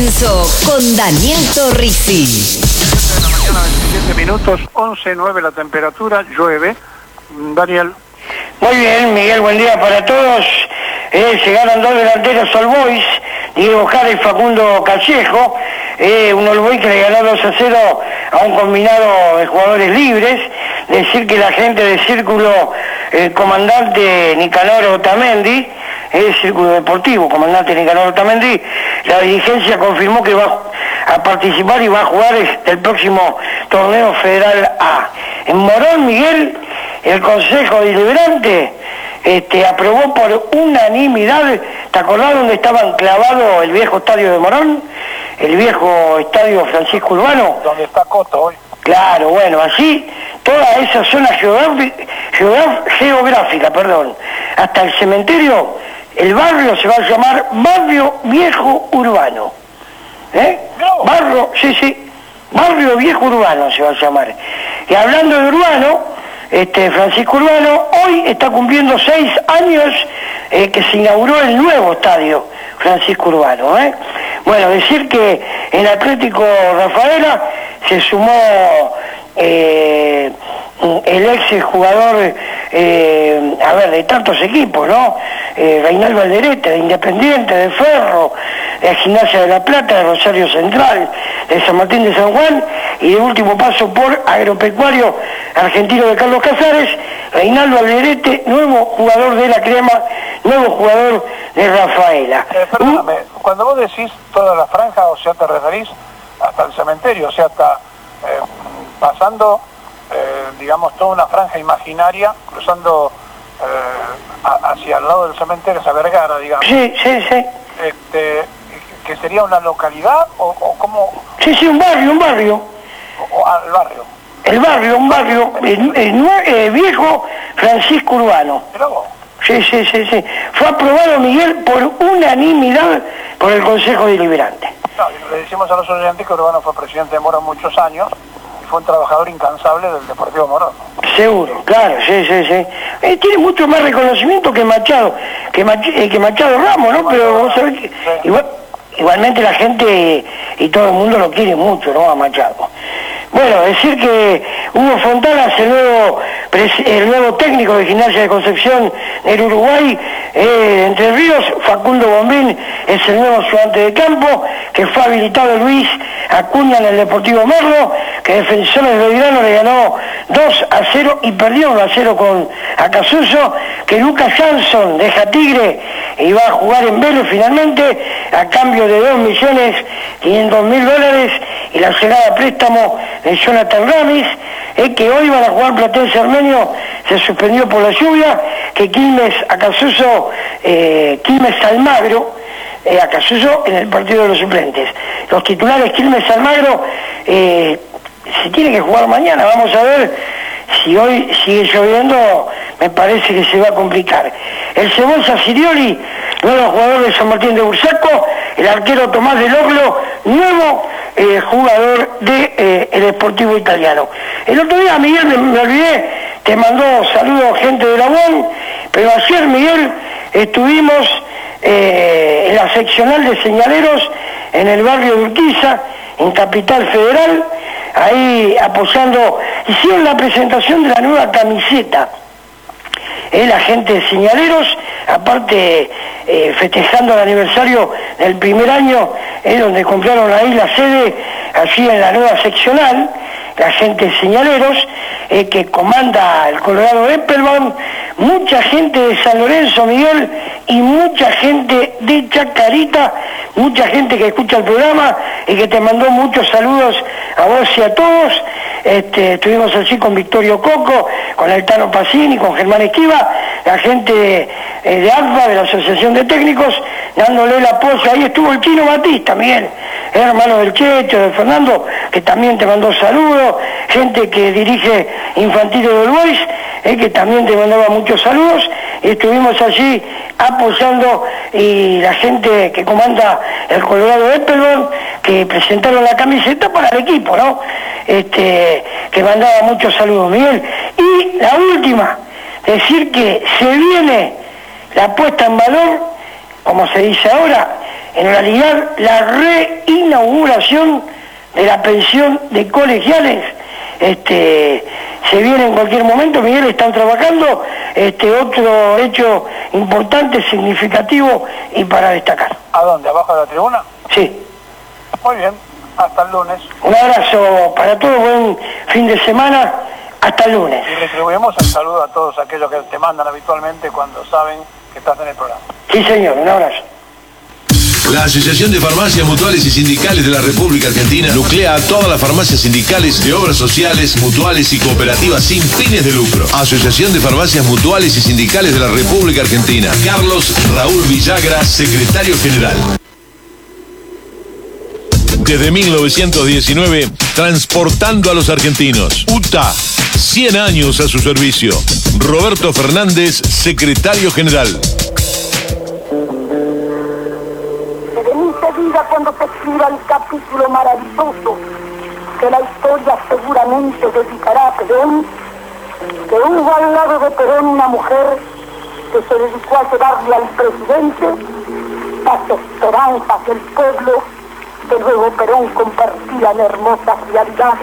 comienzo con Daniel Torrisi. 27 minutos, 11:09 la temperatura, llueve. Daniel. Muy bien, Miguel, buen día para todos. Llegaron dos delanteros All Boys, Diego Jara y Facundo Callejo. Un All Boys que le ganó 2-0 a un combinado de jugadores libres. Decir que la gente de Círculo, el comandante Nicanor Otamendi, Círculo Deportivo, comandante Nicanor Otamendi, la dirigencia confirmó que va a participar y va a jugar el próximo torneo federal A. En Morón, Miguel, el Consejo Deliberante aprobó por unanimidad. ¿Te acordás donde estaba enclavado el viejo estadio de Morón? El viejo estadio Francisco Urbano. Donde está Coto hoy. Claro, bueno, así toda esa zona geográfica, hasta el cementerio, el barrio se va a llamar Barrio Viejo Urbano. Barrio Viejo Urbano se va a llamar. Y hablando de Urbano, Francisco Urbano hoy está cumpliendo 6 años que se inauguró el nuevo estadio Francisco Urbano. Bueno, decir que en Atlético Rafaela se sumó el ex jugador de tantos equipos, ¿no? Reinaldo Alderete, de Independiente, de Ferro, de Gimnasia de La Plata, de Rosario Central, de San Martín de San Juan, y de último paso por Agropecuario Argentino de Carlos Casares. Reinaldo Alderete, nuevo jugador de la Crema, nuevo jugador de Rafaela. Perdóname, cuando vos decís toda la franja, o sea, te referís hasta el cementerio, o sea, hasta pasando, digamos, toda una franja imaginaria, cruzando hacia el lado del cementerio, hacia Vergara, digamos. Sí. ¿Que sería una localidad o cómo? Sí, un barrio. El barrio. El barrio, un barrio, viejo Francisco Urbano. Sí. Fue aprobado, Miguel, por unanimidad por el Consejo Deliberante. No, le decimos a los oyentes que Urbano fue presidente de Morón muchos años y fue un trabajador incansable del Deportivo Morón. Seguro, claro, sí. Tiene mucho más reconocimiento que Machado Ramos, ¿no? Pero vos sabés que igualmente la gente y todo el mundo lo quiere mucho, ¿no? A Machado. Bueno, decir que Hugo Fontanas, el nuevo técnico de Gimnasia de Concepción del Uruguay, Entre Ríos. Facundo Bombín es el nuevo ayudante de campo, que fue habilitado Luis Acuña en el Deportivo Merlo, que Defensores de Belgrano le ganó 2-0 y perdió 1-0 con Acasuso, que Lucas Jansson deja Tigre y va a jugar en Vélez finalmente a cambio de $2.500.000 y la llegada a préstamo de Jonathan Ramis, que hoy van a jugar Platense Armenio, se suspendió por la lluvia, que Quilmes Almagro, Acasuso en el partido de los suplentes. Los titulares Quilmes Almagro se tiene que jugar mañana, vamos a ver si hoy sigue lloviendo, me parece que se va a complicar. El Cebolla Sirioli, nuevo jugador de San Martín de Bursaco, el arquero Tomás Del Oglo, nuevo jugador de el Sportivo Italiano. El otro día, Miguel, me olvidé, te mandó saludos gente de la UAN, pero ayer, Miguel, estuvimos en la seccional de señaleros en el barrio de Urquiza, en Capital Federal, ahí apoyando, hicieron la presentación de la nueva camiseta. La gente de señaleros, aparte festejando el aniversario del primer año, donde compraron ahí la sede, allí en la nueva seccional, la gente de señaleros, que comanda el Colorado Eppelbaum, mucha gente de San Lorenzo, Miguel, y mucha gente de Chacarita, mucha gente que escucha el programa y que te mandó muchos saludos a vos y a todos. Estuvimos allí con Victorio Coco, con el Tano Pacini, con Germán Esquiva, la gente de AFBA, de la Asociación de Técnicos, dándole el apoyo. Ahí estuvo el Chino Batista, Miguel, hermano del Checho, de Fernando, que también te mandó saludos, gente que dirige Infantiles del Boys, que también te mandaba muchos saludos. Estuvimos allí apoyando, y la gente que comanda el Colorado Eppelbaum, que presentaron la camiseta para el equipo, ¿no? Que mandaba muchos saludos, Miguel. Y la última, decir que se viene la puesta en valor, como se dice ahora, en realidad la reinauguración de la pensión de colegiales se viene en cualquier momento. Miguel, están trabajando, otro hecho importante, significativo y para destacar. ¿A dónde? ¿Abajo de la tribuna? Sí. Muy bien, hasta el lunes. Un abrazo para todos, buen fin de semana, hasta el lunes. Y retribuimos el saludo a todos aquellos que te mandan habitualmente cuando saben que estás en el programa. Sí, señor, un abrazo. La Asociación de Farmacias Mutuales y Sindicales de la República Argentina nuclea a todas las farmacias sindicales de obras sociales, mutuales y cooperativas sin fines de lucro. Asociación de Farmacias Mutuales y Sindicales de la República Argentina. Carlos Raúl Villagra, secretario general. Desde 1919, transportando a los argentinos. UTA, 100 años a su servicio. Roberto Fernández, secretario general. De mí se diga cuando se escriba el capítulo maravilloso que la historia seguramente dedicará a Perón, que hubo al lado de Perón una mujer que se dedicó a llevarle al presidente las esperanzas del pueblo que luego Perón compartía en hermosas realidades.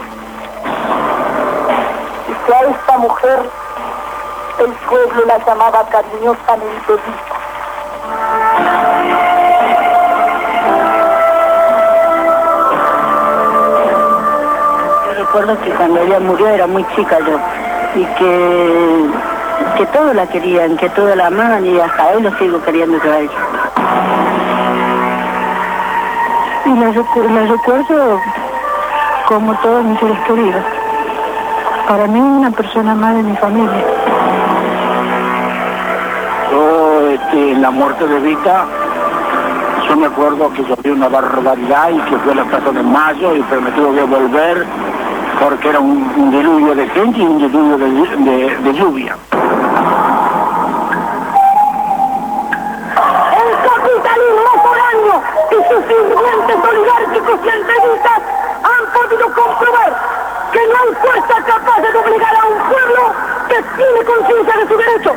Y que a esta mujer el pueblo la llamaba cariñosamente Vita. Recuerdo que cuando ella murió era muy chica yo y que todos la querían, que todos la amaban y hasta hoy lo sigo queriendo yo a ella. Y la recuerdo como todos mis seres queridos. Para mí una persona más de mi familia. Yo, en la muerte de Vita, yo me acuerdo que llovió una barbaridad y que fue a la Plaza de Mayo y prometió que volver porque era un diluvio de gente y un diluvio de lluvia. El capitalismo foráneo y sus sirvientes oligárquicos y entrevistas han podido comprobar que no hay fuerza capaz de obligar a un pueblo que tiene conciencia de su derecho.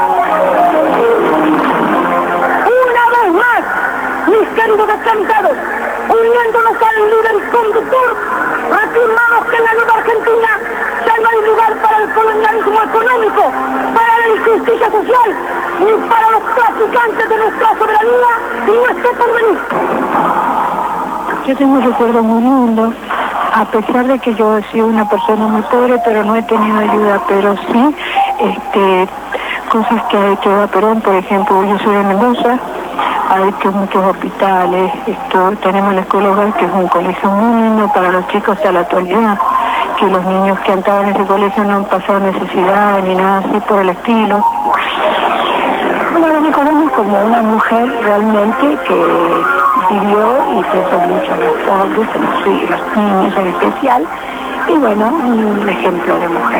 Una vez más, mis queridos descansados, uniéndonos al líder conductor, afirmamos que en la nueva Argentina ya no hay lugar para el colonialismo económico, para la injusticia social, ni para los traficantes de nuestra soberanía y nuestro porvenir. Yo tengo recuerdos muy lindos, a pesar de que yo he sido una persona muy pobre, pero no he tenido ayuda, pero sí, cosas que ha hecho Perón, por ejemplo, yo soy de Mendoza, ha hecho muchos hospitales, tenemos la escuela Oval, que es un colegio muy lindo para los chicos de la actualidad, que los niños que han estado en ese colegio no han pasado necesidad ni nada así por el estilo. Bueno, lo recordamos como una mujer realmente que vivió y pensó mucho en los pobres, en los niños en especial, y bueno, un ejemplo de mujer.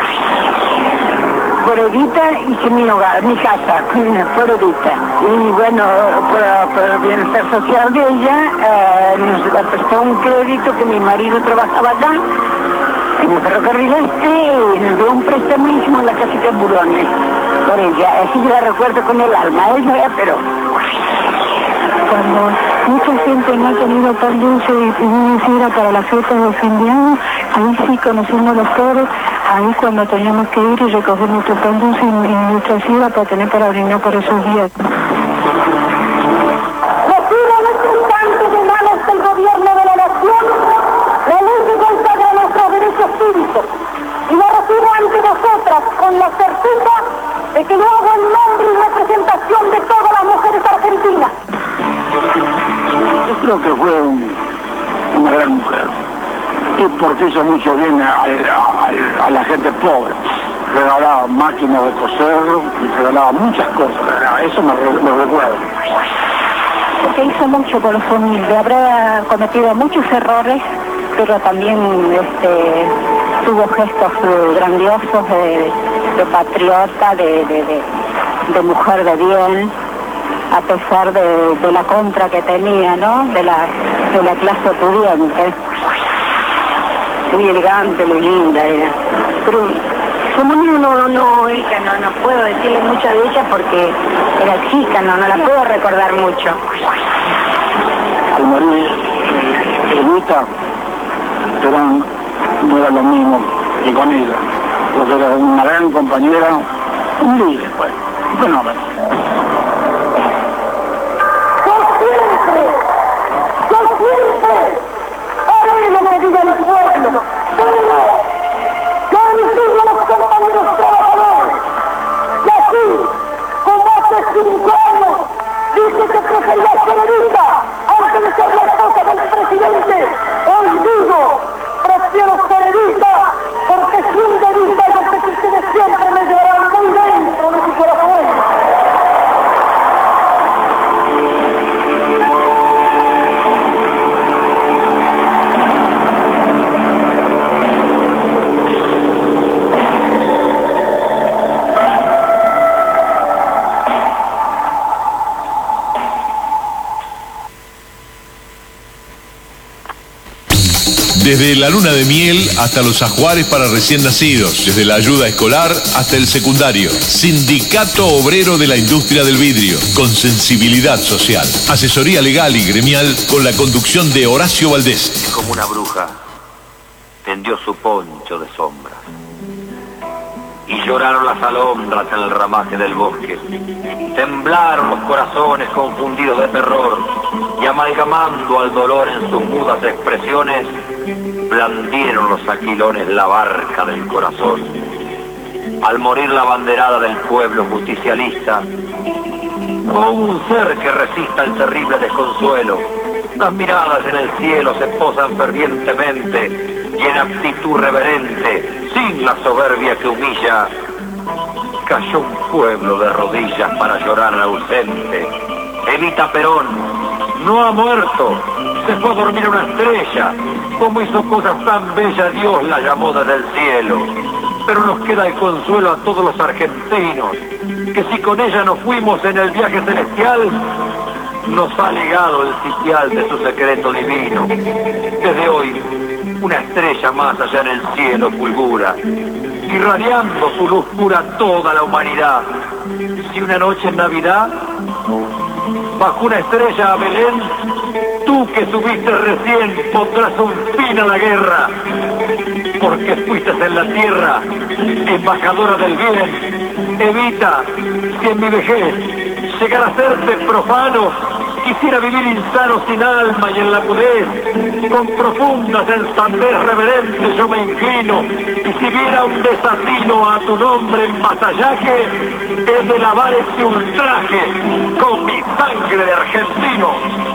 Forodita hice mi hogar, mi casa, Forodita. Y bueno, por el bienestar social de ella, nos prestó un crédito que mi marido trabajaba acá, en el ferrocarril y nos dio un préstamo en la casita de Burones, por ella. Así yo la recuerdo con el alma, ella, pero cuando mucha gente no ha tenido pan dulce y no era para las fiestas de fin de año, ahí sí conocimos los pobres, ahí cuando teníamos que ir y recoger nuestro pan dulce y nuestra ciudad para tener para brindar por esos días. Recibo en este instante de manos del gobierno de la nación la ley que consagra nuestros derechos cívicos y la recibo ante vosotras con la certeza de que lo hago en nombre y representación de todas las mujeres argentinas. Yo creo que fue una gran mujer, y porque hizo mucho bien a la gente pobre. Regalaba máquinas de coser y regalaba muchas cosas, eso me recuerdo. Porque hizo mucho por su humilde, habrá cometido muchos errores, pero también tuvo gestos grandiosos de patriota, de mujer de bien, a pesar de la contra que tenía, ¿no? De la clase pudiente. Muy elegante, muy linda era. Pero como no puedo decirle mucho de ella porque era chica, no la puedo recordar mucho. que morir Evita, Perón no era lo mismo que con ella, porque era una gran compañera, un líder, pues, un fenómeno. Yo siempre haré lo que diga el pueblo, pero yo entiendo a los compañeros trabajadores, y así, como hace 5 años, dice que prefería ser Evita antes de ser la esposa del presidente, hoy digo, prefiero ser Evita, porque siendo Evita yo sé que ustedes siempre me llevarán muy dentro de su corazón. Desde la luna de miel hasta los ajuares para recién nacidos, desde la ayuda escolar hasta el secundario. Sindicato Obrero de la Industria del Vidrio, con sensibilidad social. Asesoría legal y gremial con la conducción de Horacio Valdés. Como una bruja, tendió su poncho de sombras. Y lloraron las alondras en el ramaje del bosque. Temblaron los corazones confundidos de terror y amalgamando al dolor en sus mudas expresiones, blandieron los aquilones la barca del corazón. Al morir la banderada del pueblo justicialista, no hubo un ser que resista el terrible desconsuelo. Las miradas en el cielo se posan fervientemente y en actitud reverente, sin la soberbia que humilla, cayó un pueblo de rodillas para llorar al ausente. Evita Perón no ha muerto, se fue a dormir una estrella, como hizo cosas tan bellas Dios la llamó desde el cielo. Pero nos queda el consuelo a todos los argentinos, que si con ella nos fuimos en el viaje celestial, nos ha legado el sitial de su secreto divino. Desde hoy, una estrella más allá en el cielo fulgura, irradiando su luz pura a toda la humanidad. Si una noche en Navidad, bajo una estrella a Belén, tú que subiste recién pondrás un fin a la guerra, porque fuiste en la tierra embajadora del bien. Evita que en mi vejez llegara a serte profano, quisiera vivir insano sin alma y en la mudez, con profunda sensatez reverente yo me inclino, y si viera un desatino a tu nombre en vasallaje, he de lavar ese ultraje con mi sangre de argentino.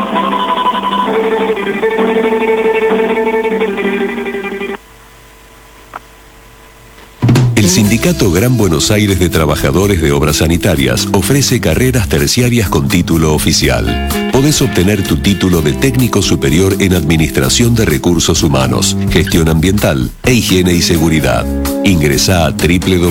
El Sindicato Gran Buenos Aires de Trabajadores de Obras Sanitarias ofrece carreras terciarias con título oficial. Podés obtener tu título de técnico superior en Administración de Recursos Humanos, Gestión Ambiental e Higiene y Seguridad. Ingresá a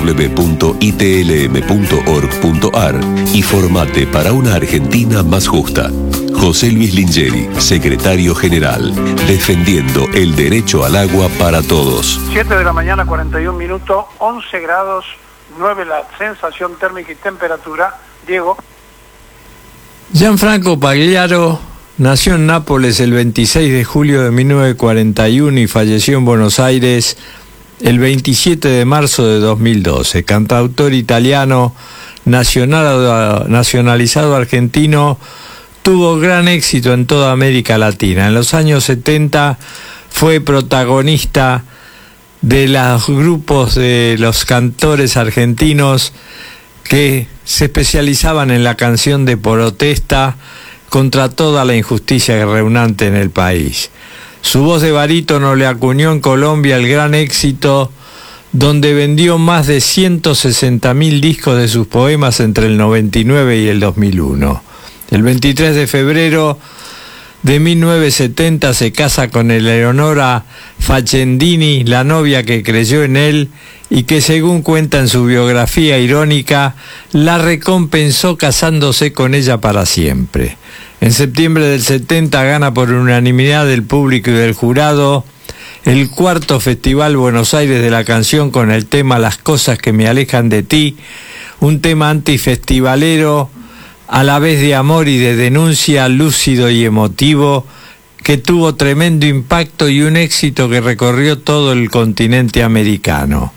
www.itlm.org.ar y formate para una Argentina más justa. José Luis Lingeri, Secretario General, defendiendo el derecho al agua para todos. 7 de la mañana, 41 minutos, 11 grados, 9 la sensación térmica y temperatura. Diego. Gianfranco Pagliaro nació en Nápoles el 26 de julio de 1941 y falleció en Buenos Aires el 27 de marzo de 2012. Cantautor italiano, nacionalizado argentino, tuvo gran éxito en toda América Latina. En los años 70 fue protagonista de los grupos de los cantores argentinos que se especializaban en la canción de protesta contra toda la injusticia reunante en el país. Su voz de barítono le acuñó en Colombia el gran éxito, donde vendió más de 160.000 discos de sus poemas entre el 99 y el 2001. El 23 de febrero de 1970 se casa con Eleonora Facendini, la novia que creyó en él y que, según cuenta en su biografía irónica, la recompensó casándose con ella para siempre. En septiembre del 70 gana por unanimidad del público y del jurado el 4º Festival Buenos Aires de la Canción con el tema Las cosas que me alejan de ti, un tema antifestivalero a la vez de amor y de denuncia, lúcido y emotivo, que tuvo tremendo impacto y un éxito que recorrió todo el continente americano.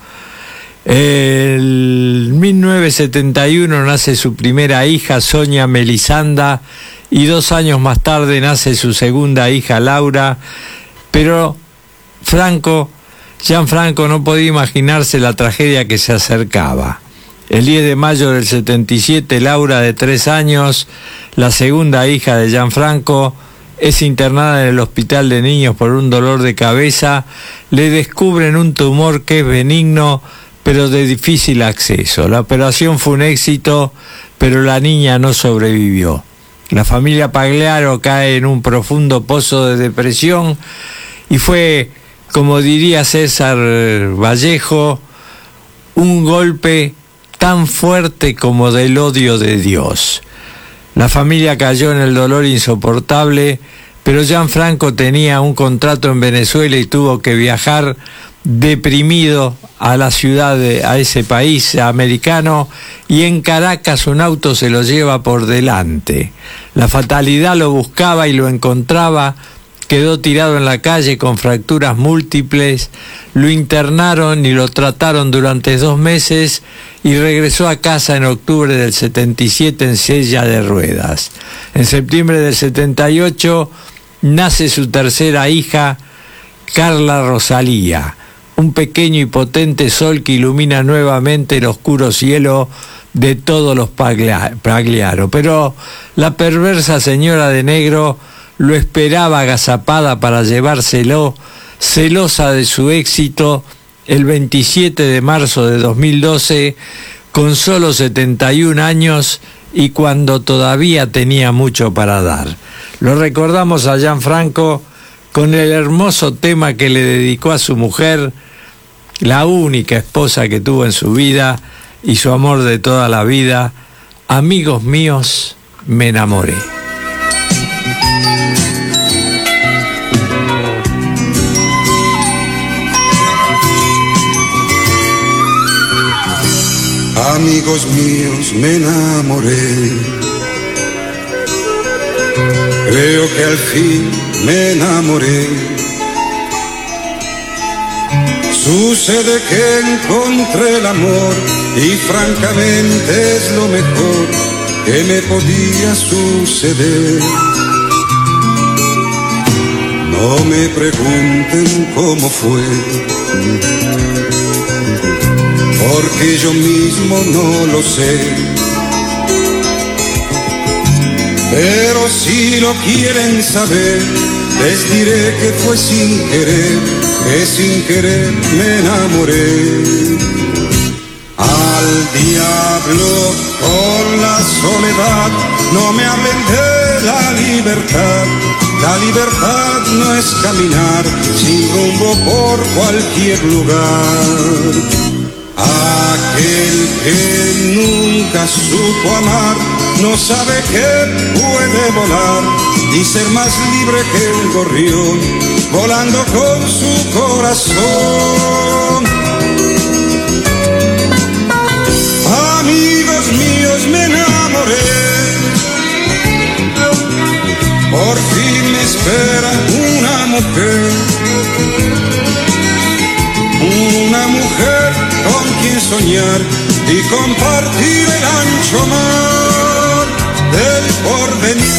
En 1971 nace su primera hija, Sonia Melisanda, y 2 años más tarde nace su segunda hija, Laura, pero Gianfranco no podía imaginarse la tragedia que se acercaba. El 10 de mayo del 77, Laura, de 3 años, la segunda hija de Gianfranco, es internada en el hospital de niños por un dolor de cabeza. Le descubren un tumor que es benigno, pero de difícil acceso. La operación fue un éxito, pero la niña no sobrevivió. La familia Pagliaro cae en un profundo pozo de depresión y fue, como diría César Vallejo, un golpe tan fuerte como del odio de Dios. La familia cayó en el dolor insoportable, pero Gianfranco tenía un contrato en Venezuela y tuvo que viajar deprimido a la ciudad, a ese país americano, y en Caracas un auto se lo lleva por delante. La fatalidad lo buscaba y lo encontraba. Quedó tirado en la calle con fracturas múltiples, lo internaron y lo trataron durante 2 meses y regresó a casa en octubre del 77 en silla de ruedas. En septiembre del 78 nace su tercera hija, Carla Rosalía, un pequeño y potente sol que ilumina nuevamente el oscuro cielo de todos los Pagliaro. Pero la perversa señora de negro lo esperaba agazapada para llevárselo, celosa de su éxito, el 27 de marzo de 2012, con solo 71 años y cuando todavía tenía mucho para dar. Lo recordamos a Gianfranco con el hermoso tema que le dedicó a su mujer, la única esposa que tuvo en su vida y su amor de toda la vida. Amigos míos, me enamoré. Amigos míos, me enamoré. Creo que al fin me enamoré. Sucede que encontré el amor y francamente es lo mejor que me podía suceder. No me pregunten cómo fue, porque yo mismo no lo sé. Pero si lo quieren saber, les diré que fue sin querer, que sin querer me enamoré. Al diablo con la soledad, no me hablen de la libertad. La libertad no es caminar sin rumbo por cualquier lugar. Aquel que nunca supo amar no sabe que puede volar y ser más libre que el gorrión, volando con su corazón. Amigos míos, me enamoré. Por fin me espera una mujer con quien soñar y compartir el ancho mar del porvenir.